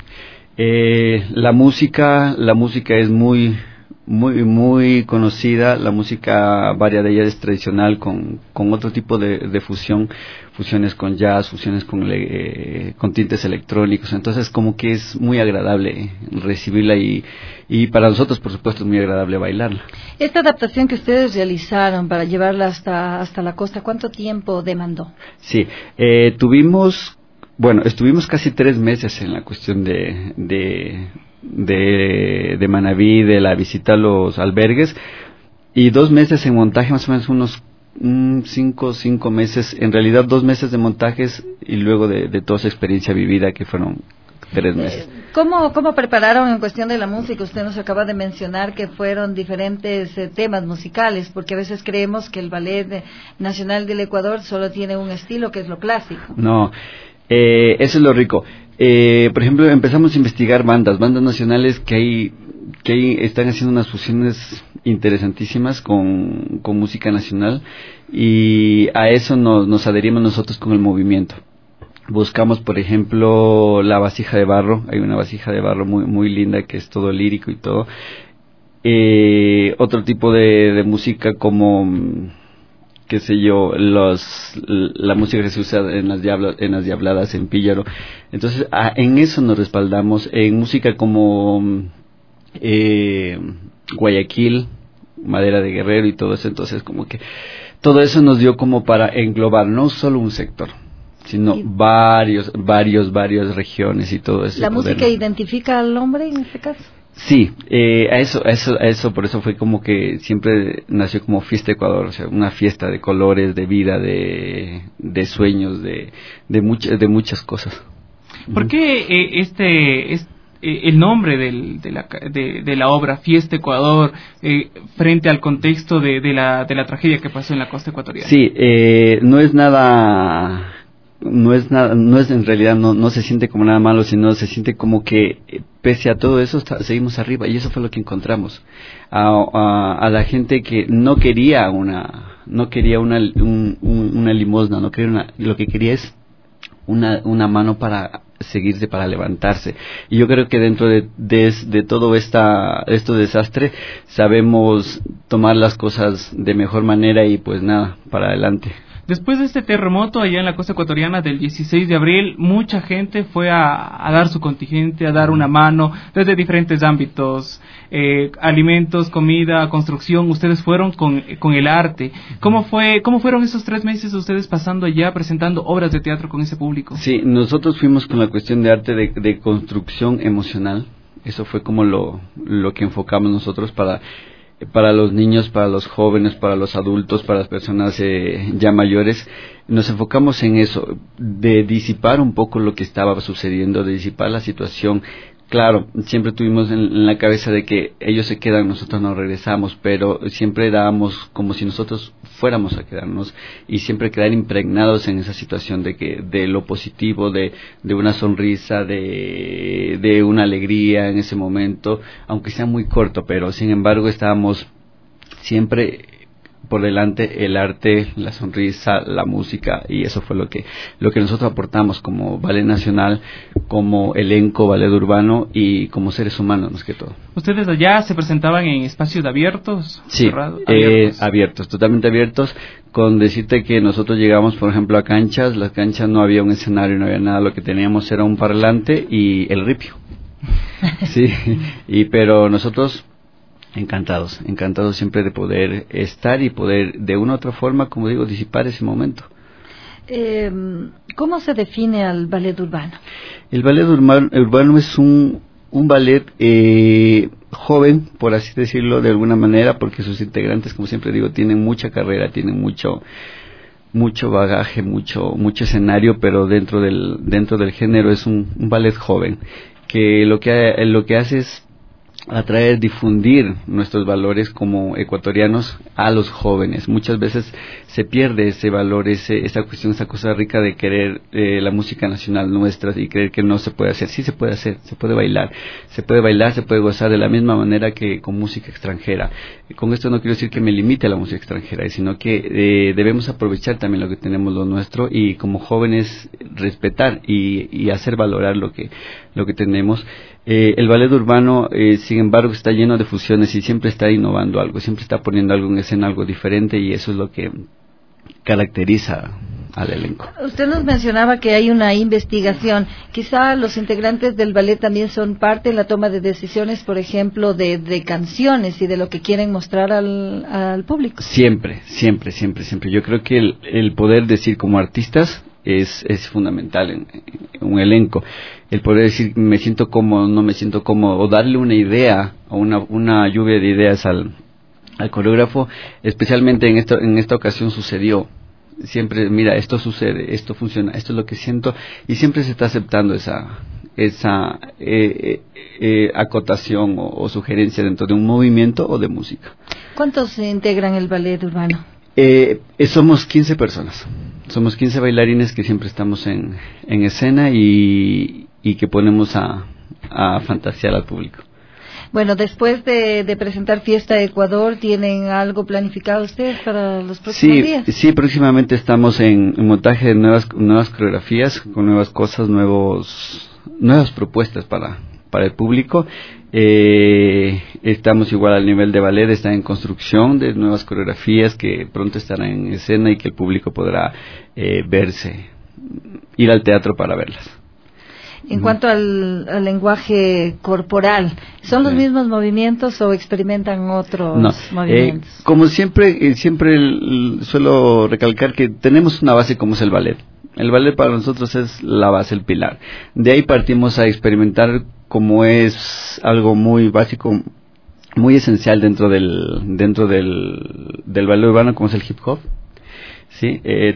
S18: Eh, la música, la música es muy muy muy conocida, la música varia de ella es tradicional con, con otro tipo de, de fusión, fusiones con jazz, fusiones con, eh, con tintes electrónicos, entonces como que es muy agradable recibirla y, y para nosotros por supuesto es muy agradable bailarla.
S5: Esta adaptación que ustedes realizaron para llevarla hasta, hasta la costa, ¿cuánto tiempo demandó?
S18: Sí, eh, tuvimos, bueno, estuvimos casi tres meses en la cuestión de, de de, de Manabí, de la visita a los albergues, y dos meses en montaje, más o menos unos mm, cinco, cinco meses, en realidad dos meses de montajes y luego de, de toda esa experiencia vivida que fueron tres meses.
S5: ¿Cómo, ¿Cómo prepararon en cuestión de la música? Usted nos acaba de mencionar que fueron diferentes eh, temas musicales, porque a veces creemos que el Ballet Nacional del Ecuador solo tiene un estilo, que es lo clásico.
S18: No, eh, eso es lo rico. Eh, por ejemplo, empezamos a investigar bandas, bandas nacionales que hay, que hay, están haciendo unas fusiones interesantísimas con, con música nacional, y a eso nos, nos adherimos nosotros con el movimiento. Buscamos, por ejemplo, la vasija de barro. Hay una vasija de barro muy muy linda que es todo lírico y todo. Eh, otro tipo de, de música como, qué sé yo, los, la música que se usa en las, diabla, en las diabladas, en Píllaro. Entonces, a, en eso nos respaldamos. En música como eh, Guayaquil, Madera de Guerrero y todo eso. Entonces, como que todo eso nos dio como para englobar no solo un sector, sino varios, varios, varias regiones y todo eso.
S5: ¿La música identifica al hombre en este caso?
S18: Sí, eh, a eso, a eso, a eso, por eso fue como que siempre nació como Fiesta Ecuador, o sea, una fiesta de colores, de vida, de, de sueños, de, de muchas, de muchas cosas.
S6: ¿Por qué eh, este, este el nombre del, de, la, de, de la obra Fiesta Ecuador eh, frente al contexto de, de la, de la tragedia que pasó en la costa ecuatoriana?
S18: Sí, eh, no es nada. No es nada, no es en realidad, no, no se siente como nada malo, sino se siente como que pese a todo eso está, seguimos arriba, y eso fue lo que encontramos. A, a, a la gente que no quería una, no quería una, un, un, una limosna, no quería una, lo que quería es una, una mano para seguirse, para levantarse. Y yo creo que dentro de, de, de todo esta, este desastre sabemos tomar las cosas de mejor manera y pues nada, para adelante.
S6: Después de este terremoto allá en la costa ecuatoriana del dieciséis de abril, mucha gente fue a, a dar su contingente, a dar una mano desde diferentes ámbitos, eh, alimentos, comida, construcción. Ustedes fueron con, con el arte. ¿Cómo fue, cómo fueron esos tres meses ustedes pasando allá presentando obras de teatro con ese público?
S18: Sí, nosotros fuimos con la cuestión de arte de, de construcción emocional. Eso fue como lo, lo que enfocamos nosotros para para los niños, para los jóvenes, para los adultos, para las personas eh, ya mayores. Nos enfocamos en eso, de disipar un poco lo que estaba sucediendo, de disipar la situación. Claro, siempre tuvimos en, en la cabeza de que ellos se quedan, nosotros nos regresamos, pero siempre dábamos como si nosotros fuéramos a quedarnos, y siempre quedar impregnados en esa situación de que de lo positivo, de, de una sonrisa, de, de una alegría en ese momento, aunque sea muy corto, pero sin embargo estábamos siempre por delante el arte, la sonrisa, la música, y eso fue lo que lo que nosotros aportamos como ballet nacional, como elenco, ballet urbano y como seres humanos más que todo.
S6: ¿Ustedes allá se presentaban en espacios abiertos?
S18: Sí,
S6: cerrados,
S18: abiertos. Eh, abiertos, totalmente abiertos, con decirte que nosotros llegamos, por ejemplo, a canchas, las canchas no había un escenario, no había nada, lo que teníamos era un parlante y el ripio. Sí, y pero nosotros encantados, encantados siempre de poder estar y poder de una u otra forma, como digo, disipar ese momento.
S5: Eh, ¿Cómo se define al ballet urbano?
S18: El ballet urbano, urbano es un, un ballet eh, joven, por así decirlo de alguna manera, porque sus integrantes, como siempre digo, tienen mucha carrera, tienen mucho mucho bagaje, mucho mucho escenario, pero dentro del dentro del género es un, un ballet joven, que lo que lo que hace es atraer, difundir nuestros valores como ecuatorianos a los jóvenes. Muchas veces se pierde ese valor, ese, esa cuestión, esa cosa rica de querer eh, la música nacional nuestra y creer que no se puede hacer. Sí se puede hacer, se puede bailar, se puede bailar, se puede gozar de la misma manera que con música extranjera. Con esto no quiero decir que me limite a la música extranjera, sino que eh, debemos aprovechar también lo que tenemos, lo nuestro, y como jóvenes respetar y, y hacer valorar lo que, lo que tenemos. Eh, el ballet urbano, eh, sin embargo, está lleno de fusiones y siempre está innovando algo, siempre está poniendo algo en escena, algo diferente, y eso es lo que caracteriza al elenco.
S5: Usted nos mencionaba que hay una investigación. Quizá los integrantes del ballet también son parte en la toma de decisiones, por ejemplo, de, de canciones y de lo que quieren mostrar al, al público.
S18: Siempre, siempre, siempre, siempre. Yo creo que el, el poder decir como artistas es, es fundamental en, en un elenco. El poder decir me siento cómodo, no me siento cómodo, o darle una idea o una, una lluvia de ideas al, al coreógrafo, especialmente en esto, en esta ocasión sucedió. Siempre, mira, esto sucede, esto funciona, esto es lo que siento, y siempre se está aceptando esa esa eh, eh, acotación o, o sugerencia dentro de un movimiento o de música.
S5: ¿Cuántos integran el ballet urbano?
S18: Eh, eh, somos quince personas, somos quince bailarines que siempre estamos en, en escena y, y que ponemos a, a fantasear al público.
S5: Bueno, después de, de presentar Fiesta Ecuador, ¿tienen algo planificado ustedes para los próximos
S18: sí,
S5: días?
S18: Sí, próximamente estamos en, en montaje de nuevas nuevas coreografías, con nuevas cosas, nuevos nuevas propuestas para, para el público. Eh, estamos igual al nivel de ballet, está en construcción de nuevas coreografías que pronto estarán en escena y que el público podrá eh, verse, ir al teatro para verlas.
S5: En cuanto al, al lenguaje corporal, ¿son los sí. mismos movimientos o experimentan otros
S18: no,
S5: movimientos?
S18: Eh, como siempre, eh, siempre el, suelo recalcar que tenemos una base como es el ballet. El ballet para nosotros es la base, el pilar. De ahí partimos a experimentar como es algo muy básico, muy esencial dentro del dentro del, del ballet urbano, como es el hip hop. Sí, eh,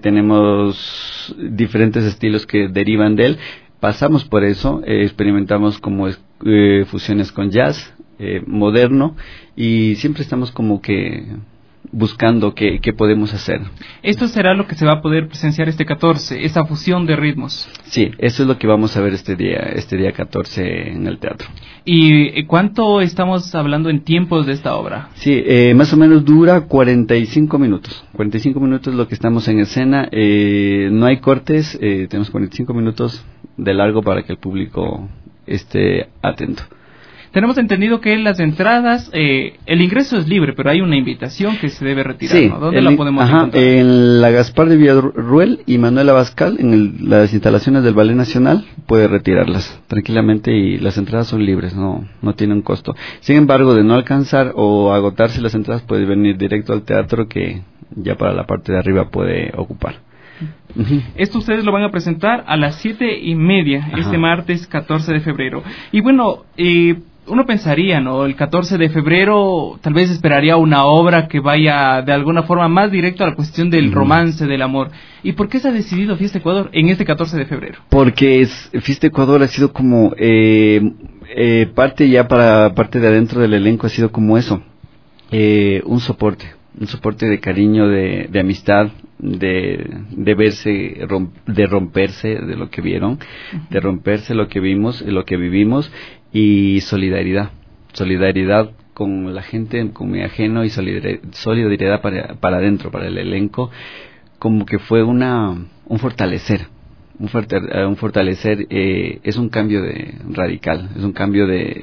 S18: tenemos diferentes estilos que derivan de él. Pasamos por eso, eh, experimentamos como eh, fusiones con jazz, eh, moderno, y siempre estamos como que buscando qué, qué podemos hacer.
S6: Esto será lo que se va a poder presenciar este catorce, esa fusión de ritmos.
S18: Sí, eso es lo que vamos a ver este día, este día catorce en el teatro.
S6: ¿Y cuánto estamos hablando en tiempos de esta obra?
S18: Sí, eh, más o menos dura cuarenta y cinco minutos. cuarenta y cinco minutos es lo que estamos en escena. Eh, no hay cortes, eh, tenemos cuarenta y cinco minutos de largo para que el público esté atento.
S6: Tenemos entendido que las entradas, eh, el ingreso es libre, pero hay una invitación que se debe retirar,
S18: sí,
S6: ¿no? ¿Dónde
S18: el,
S6: la podemos
S18: ajá,
S6: encontrar?
S18: En la Gaspar de Villarruel y Manuel Abascal, en el, las instalaciones del Ballet Nacional, puede retirarlas tranquilamente y las entradas son libres, no no tienen costo. Sin embargo, de no alcanzar o agotarse las entradas, puede venir directo al teatro, que ya para la parte de arriba puede ocupar.
S6: Uh-huh. Esto ustedes lo van a presentar a las siete y media, ajá, este martes catorce de febrero. Y bueno, eh, uno pensaría, ¿no? El catorce de febrero tal vez esperaría una obra que vaya de alguna forma más directo a la cuestión del uh-huh. romance, del amor. ¿Y por qué se ha decidido Fiesta Ecuador en este catorce de febrero?
S18: Porque es, Fiesta Ecuador ha sido como eh, eh, parte ya para parte de adentro del elenco, ha sido como eso, eh, un soporte, un soporte de cariño, de, de amistad, de, de verse, rom, de romperse de lo que vieron, uh-huh. de romperse lo que vimos, lo que vivimos, y solidaridad, solidaridad con la gente, con mi ajeno, y solidaridad, solidaridad para, para adentro, para el elenco, como que fue una un fortalecer, un, fuerte, un fortalecer, eh, es un cambio de radical, es un cambio de,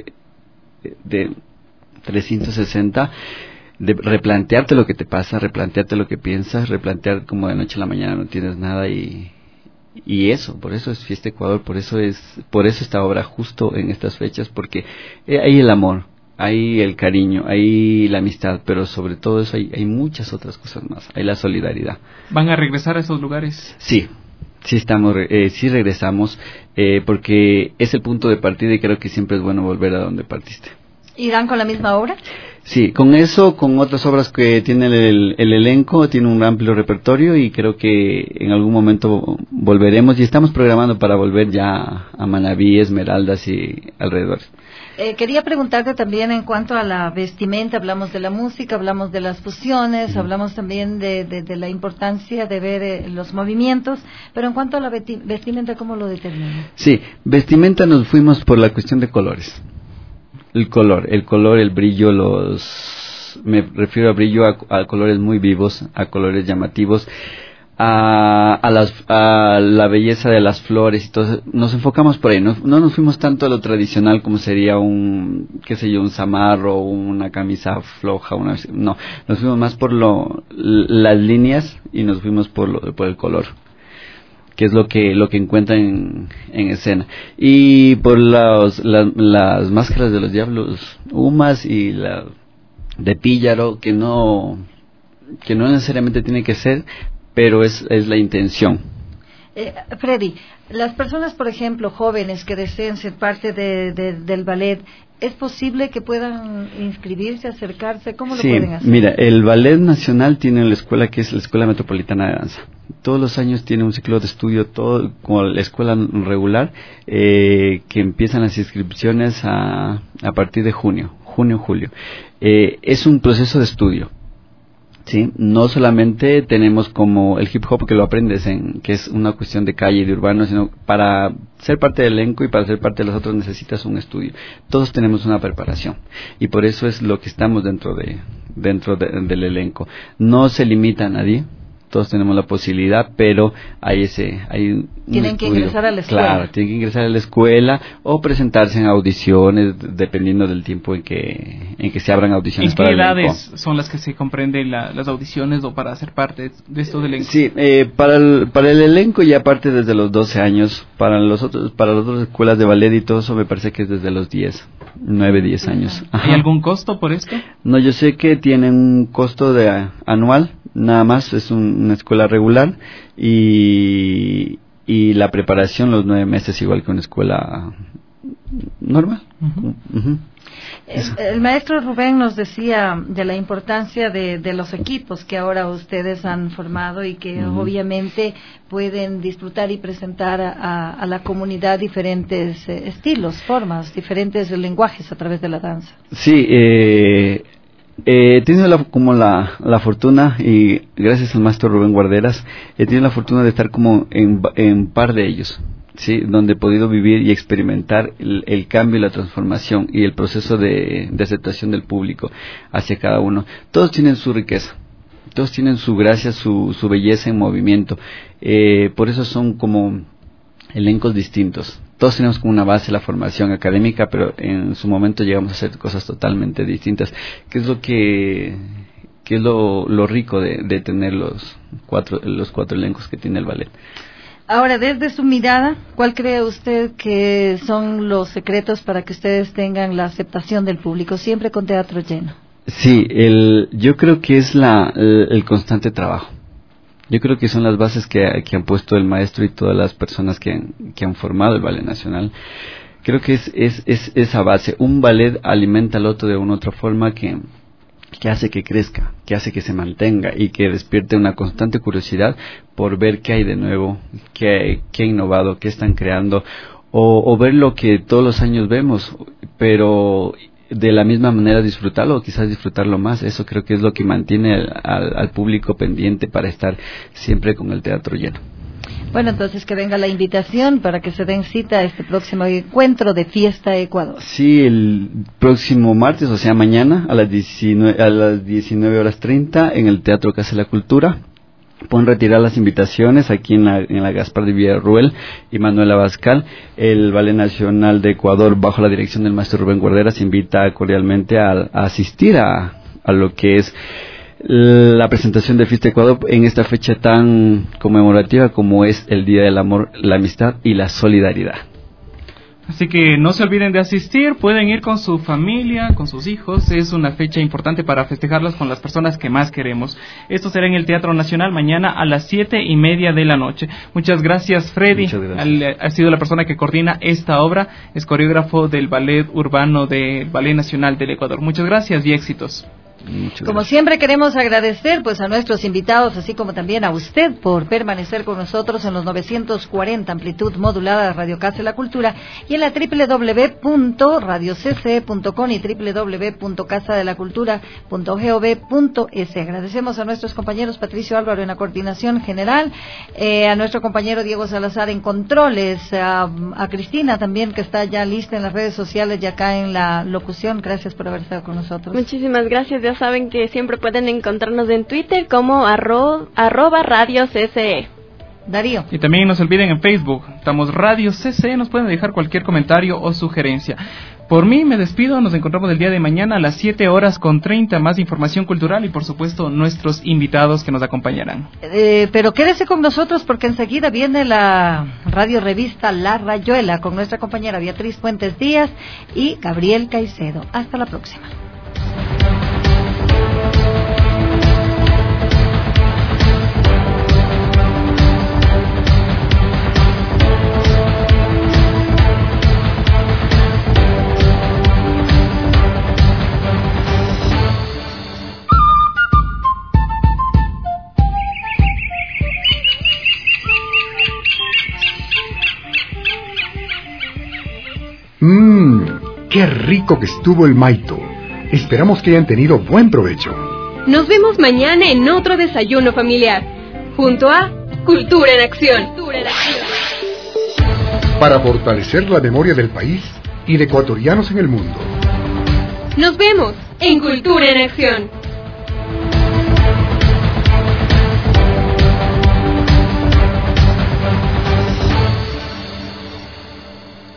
S18: de trescientos sesenta, de replantearte lo que te pasa, replantearte lo que piensas, replantear como de noche a la mañana no tienes nada, y y eso, por eso es Fiesta Ecuador, por eso es por eso esta obra justo en estas fechas, porque hay el amor, hay el cariño, hay la amistad, pero sobre todo eso hay, hay muchas otras cosas más, hay la solidaridad.
S6: ¿Van a regresar a esos lugares?
S18: Sí, sí estamos, eh, sí regresamos, eh, porque es el punto de partida y creo que siempre es bueno volver a donde partiste.
S5: ¿Irán con la misma obra?
S18: Sí, con eso, con otras obras que tiene el, el elenco, tiene un amplio repertorio y creo que en algún momento volveremos y estamos programando para volver ya a Manabí, Esmeraldas y alrededores.
S5: Eh, quería preguntarte también en cuanto a la vestimenta, hablamos de la música, hablamos de las fusiones, mm. hablamos también de, de, de la importancia de ver eh, los movimientos, pero en cuanto a la vestimenta, ¿cómo lo determinan?
S18: Sí, vestimenta nos fuimos por la cuestión de colores. El color, el color, el brillo, los me refiero a brillo a, a colores muy vivos, a colores llamativos, a, a, las, a la belleza de las flores y todo. Nos enfocamos por ahí, no, no nos fuimos tanto a lo tradicional como sería un, qué sé yo, un zamarro, una camisa floja, una, no, nos fuimos más por lo, las líneas y nos fuimos por, lo, por el color, que es lo que lo que encuentran en, en escena, y por los, la, las máscaras de los diablos humas y la de Píllaro, que no que no necesariamente tiene que ser, pero es es la intención.
S5: eh, Freddy, las personas, por ejemplo, jóvenes que deseen ser parte de, de, del ballet, ¿Es posible que puedan inscribirse, acercarse? ¿Cómo lo
S18: sí,
S5: pueden hacer?
S18: Mira, el Ballet Nacional tiene la escuela que es la Escuela Metropolitana de Danza. Todos los años tiene un ciclo de estudio, todo como la escuela regular, eh, que empiezan las inscripciones a, a partir de junio, junio, julio. Eh, es un proceso de estudio. Sí, no solamente tenemos como el hip hop que lo aprendes en, que es una cuestión de calle y de urbano, sino para ser parte del elenco y para ser parte de los otros necesitas un estudio. Todos tenemos una preparación y por eso es lo que estamos dentro de dentro de, del elenco. No se limita a nadie. Todos tenemos la posibilidad, pero hay ese hay un
S5: tienen
S18: estudio.
S5: que ingresar a la escuela.
S18: Claro, tienen que ingresar a la escuela o presentarse en audiciones, dependiendo del tiempo en que en que se abran audiciones.
S6: ¿En qué
S18: para el
S6: edades
S18: elenco.
S6: son las que se comprenden la, las audiciones o para ser parte de esto del elenco?
S18: Sí, eh, para el para el elenco ya parte desde los doce años. Para los otros para las otras escuelas de ballet y todo eso me parece que es desde los diez, nueve, diez años.
S6: ¿Hay algún costo por esto?
S18: No, yo sé que tienen un costo de uh, anual. Nada más es un, una escuela regular y, y la preparación los nueve meses igual que una escuela normal.
S5: Uh-huh. Uh-huh. El, el maestro Rubén nos decía de la importancia de, de los equipos que ahora ustedes han formado y que uh-huh. obviamente pueden disfrutar y presentar a, a la comunidad diferentes eh, estilos, formas, diferentes lenguajes a través de la danza.
S18: Sí, eh... Eh, he tenido la, como la, la fortuna, y gracias al maestro Rubén Guarderas, he tenido la fortuna de estar como en, en par de ellos, ¿sí? Donde he podido vivir y experimentar el, el cambio y la transformación y el proceso de, de aceptación del público hacia cada uno. Todos tienen su riqueza, todos tienen su gracia, su, su belleza en movimiento, eh, por eso son como elencos distintos. Todos tenemos como una base la formación académica, pero en su momento llegamos a hacer cosas totalmente distintas, que es lo que, que es lo, lo rico de, de tener los cuatro, los cuatro elencos que tiene el ballet.
S5: Ahora, desde su mirada, ¿cuál cree usted que son los secretos para que ustedes tengan la aceptación del público, siempre con teatro lleno?
S18: Sí, el, yo creo que es la, el, el constante trabajo. Yo creo que son las bases que, que han puesto el maestro y todas las personas que han, que han formado el Ballet Nacional. Creo que es, es, es esa base. Un ballet alimenta al otro de una otra forma que, que hace que crezca, que hace que se mantenga y que despierte una constante curiosidad por ver qué hay de nuevo, qué, qué ha innovado, qué están creando, o, o ver lo que todos los años vemos, pero de la misma manera disfrutarlo o quizás disfrutarlo más. Eso creo que es lo que mantiene al, al, al público pendiente para estar siempre con el teatro lleno.
S5: Bueno, entonces que venga la invitación para que se den cita a este próximo encuentro de Fiesta Ecuador.
S18: Sí, el próximo martes, o sea mañana a las diecinueve, a las diecinueve horas treinta en el Teatro Casa de la Cultura. Pueden retirar las invitaciones aquí en la, en la Gaspar de Villarruel y Manuel Abascal. El Ballet Nacional de Ecuador, bajo la dirección del maestro Rubén Guarderas, invita cordialmente a, a asistir a, a lo que es la presentación de Fiesta Ecuador en esta fecha tan conmemorativa como es el Día del Amor, la Amistad y la Solidaridad.
S6: Así que no se olviden de asistir, pueden ir con su familia, con sus hijos, es una fecha importante para festejarlos con las personas que más queremos. Esto será en el Teatro Nacional mañana a las siete y media de la noche. Muchas gracias, Freddy.
S18: Muchas gracias.
S6: Al, ha sido la persona que coordina esta obra, es coreógrafo del Ballet Urbano del Ballet Nacional del Ecuador. Muchas gracias y éxitos.
S5: Como siempre queremos agradecer pues a nuestros invitados, así como también a usted por permanecer con nosotros en los novecientos cuarenta amplitud modulada de Radio Casa de la Cultura y en la doble u doble u doble u punto radio c c e punto com y doble u doble u doble u punto casa de la cultura punto gov punto es. Agradecemos a nuestros compañeros Patricio Álvaro en la coordinación general, eh, a nuestro compañero Diego Salazar en controles, a, a Cristina también que está ya lista en las redes sociales y acá en la locución. Gracias por haber estado con nosotros.
S7: Muchísimas gracias. Ya saben que siempre pueden encontrarnos en Twitter como arro, arroba radio C C E.
S5: Darío.
S6: Y también no se olviden en Facebook, estamos Radio C C E, nos pueden dejar cualquier comentario o sugerencia. Por mí me despido, nos encontramos el día de mañana a las siete horas con treinta, más información cultural y por supuesto nuestros invitados que nos acompañarán.
S5: Eh, pero quédese con nosotros porque enseguida viene la radio revista La Rayuela con nuestra compañera Beatriz Fuentes Díaz y Gabriel Caicedo. Hasta la próxima.
S3: qué rico que estuvo el maito. Esperamos que hayan tenido buen provecho.
S4: Nos vemos mañana en otro desayuno familiar, junto a Cultura en Acción.
S3: Para fortalecer la memoria del país y de ecuatorianos en el mundo.
S4: Nos vemos en Cultura en Acción.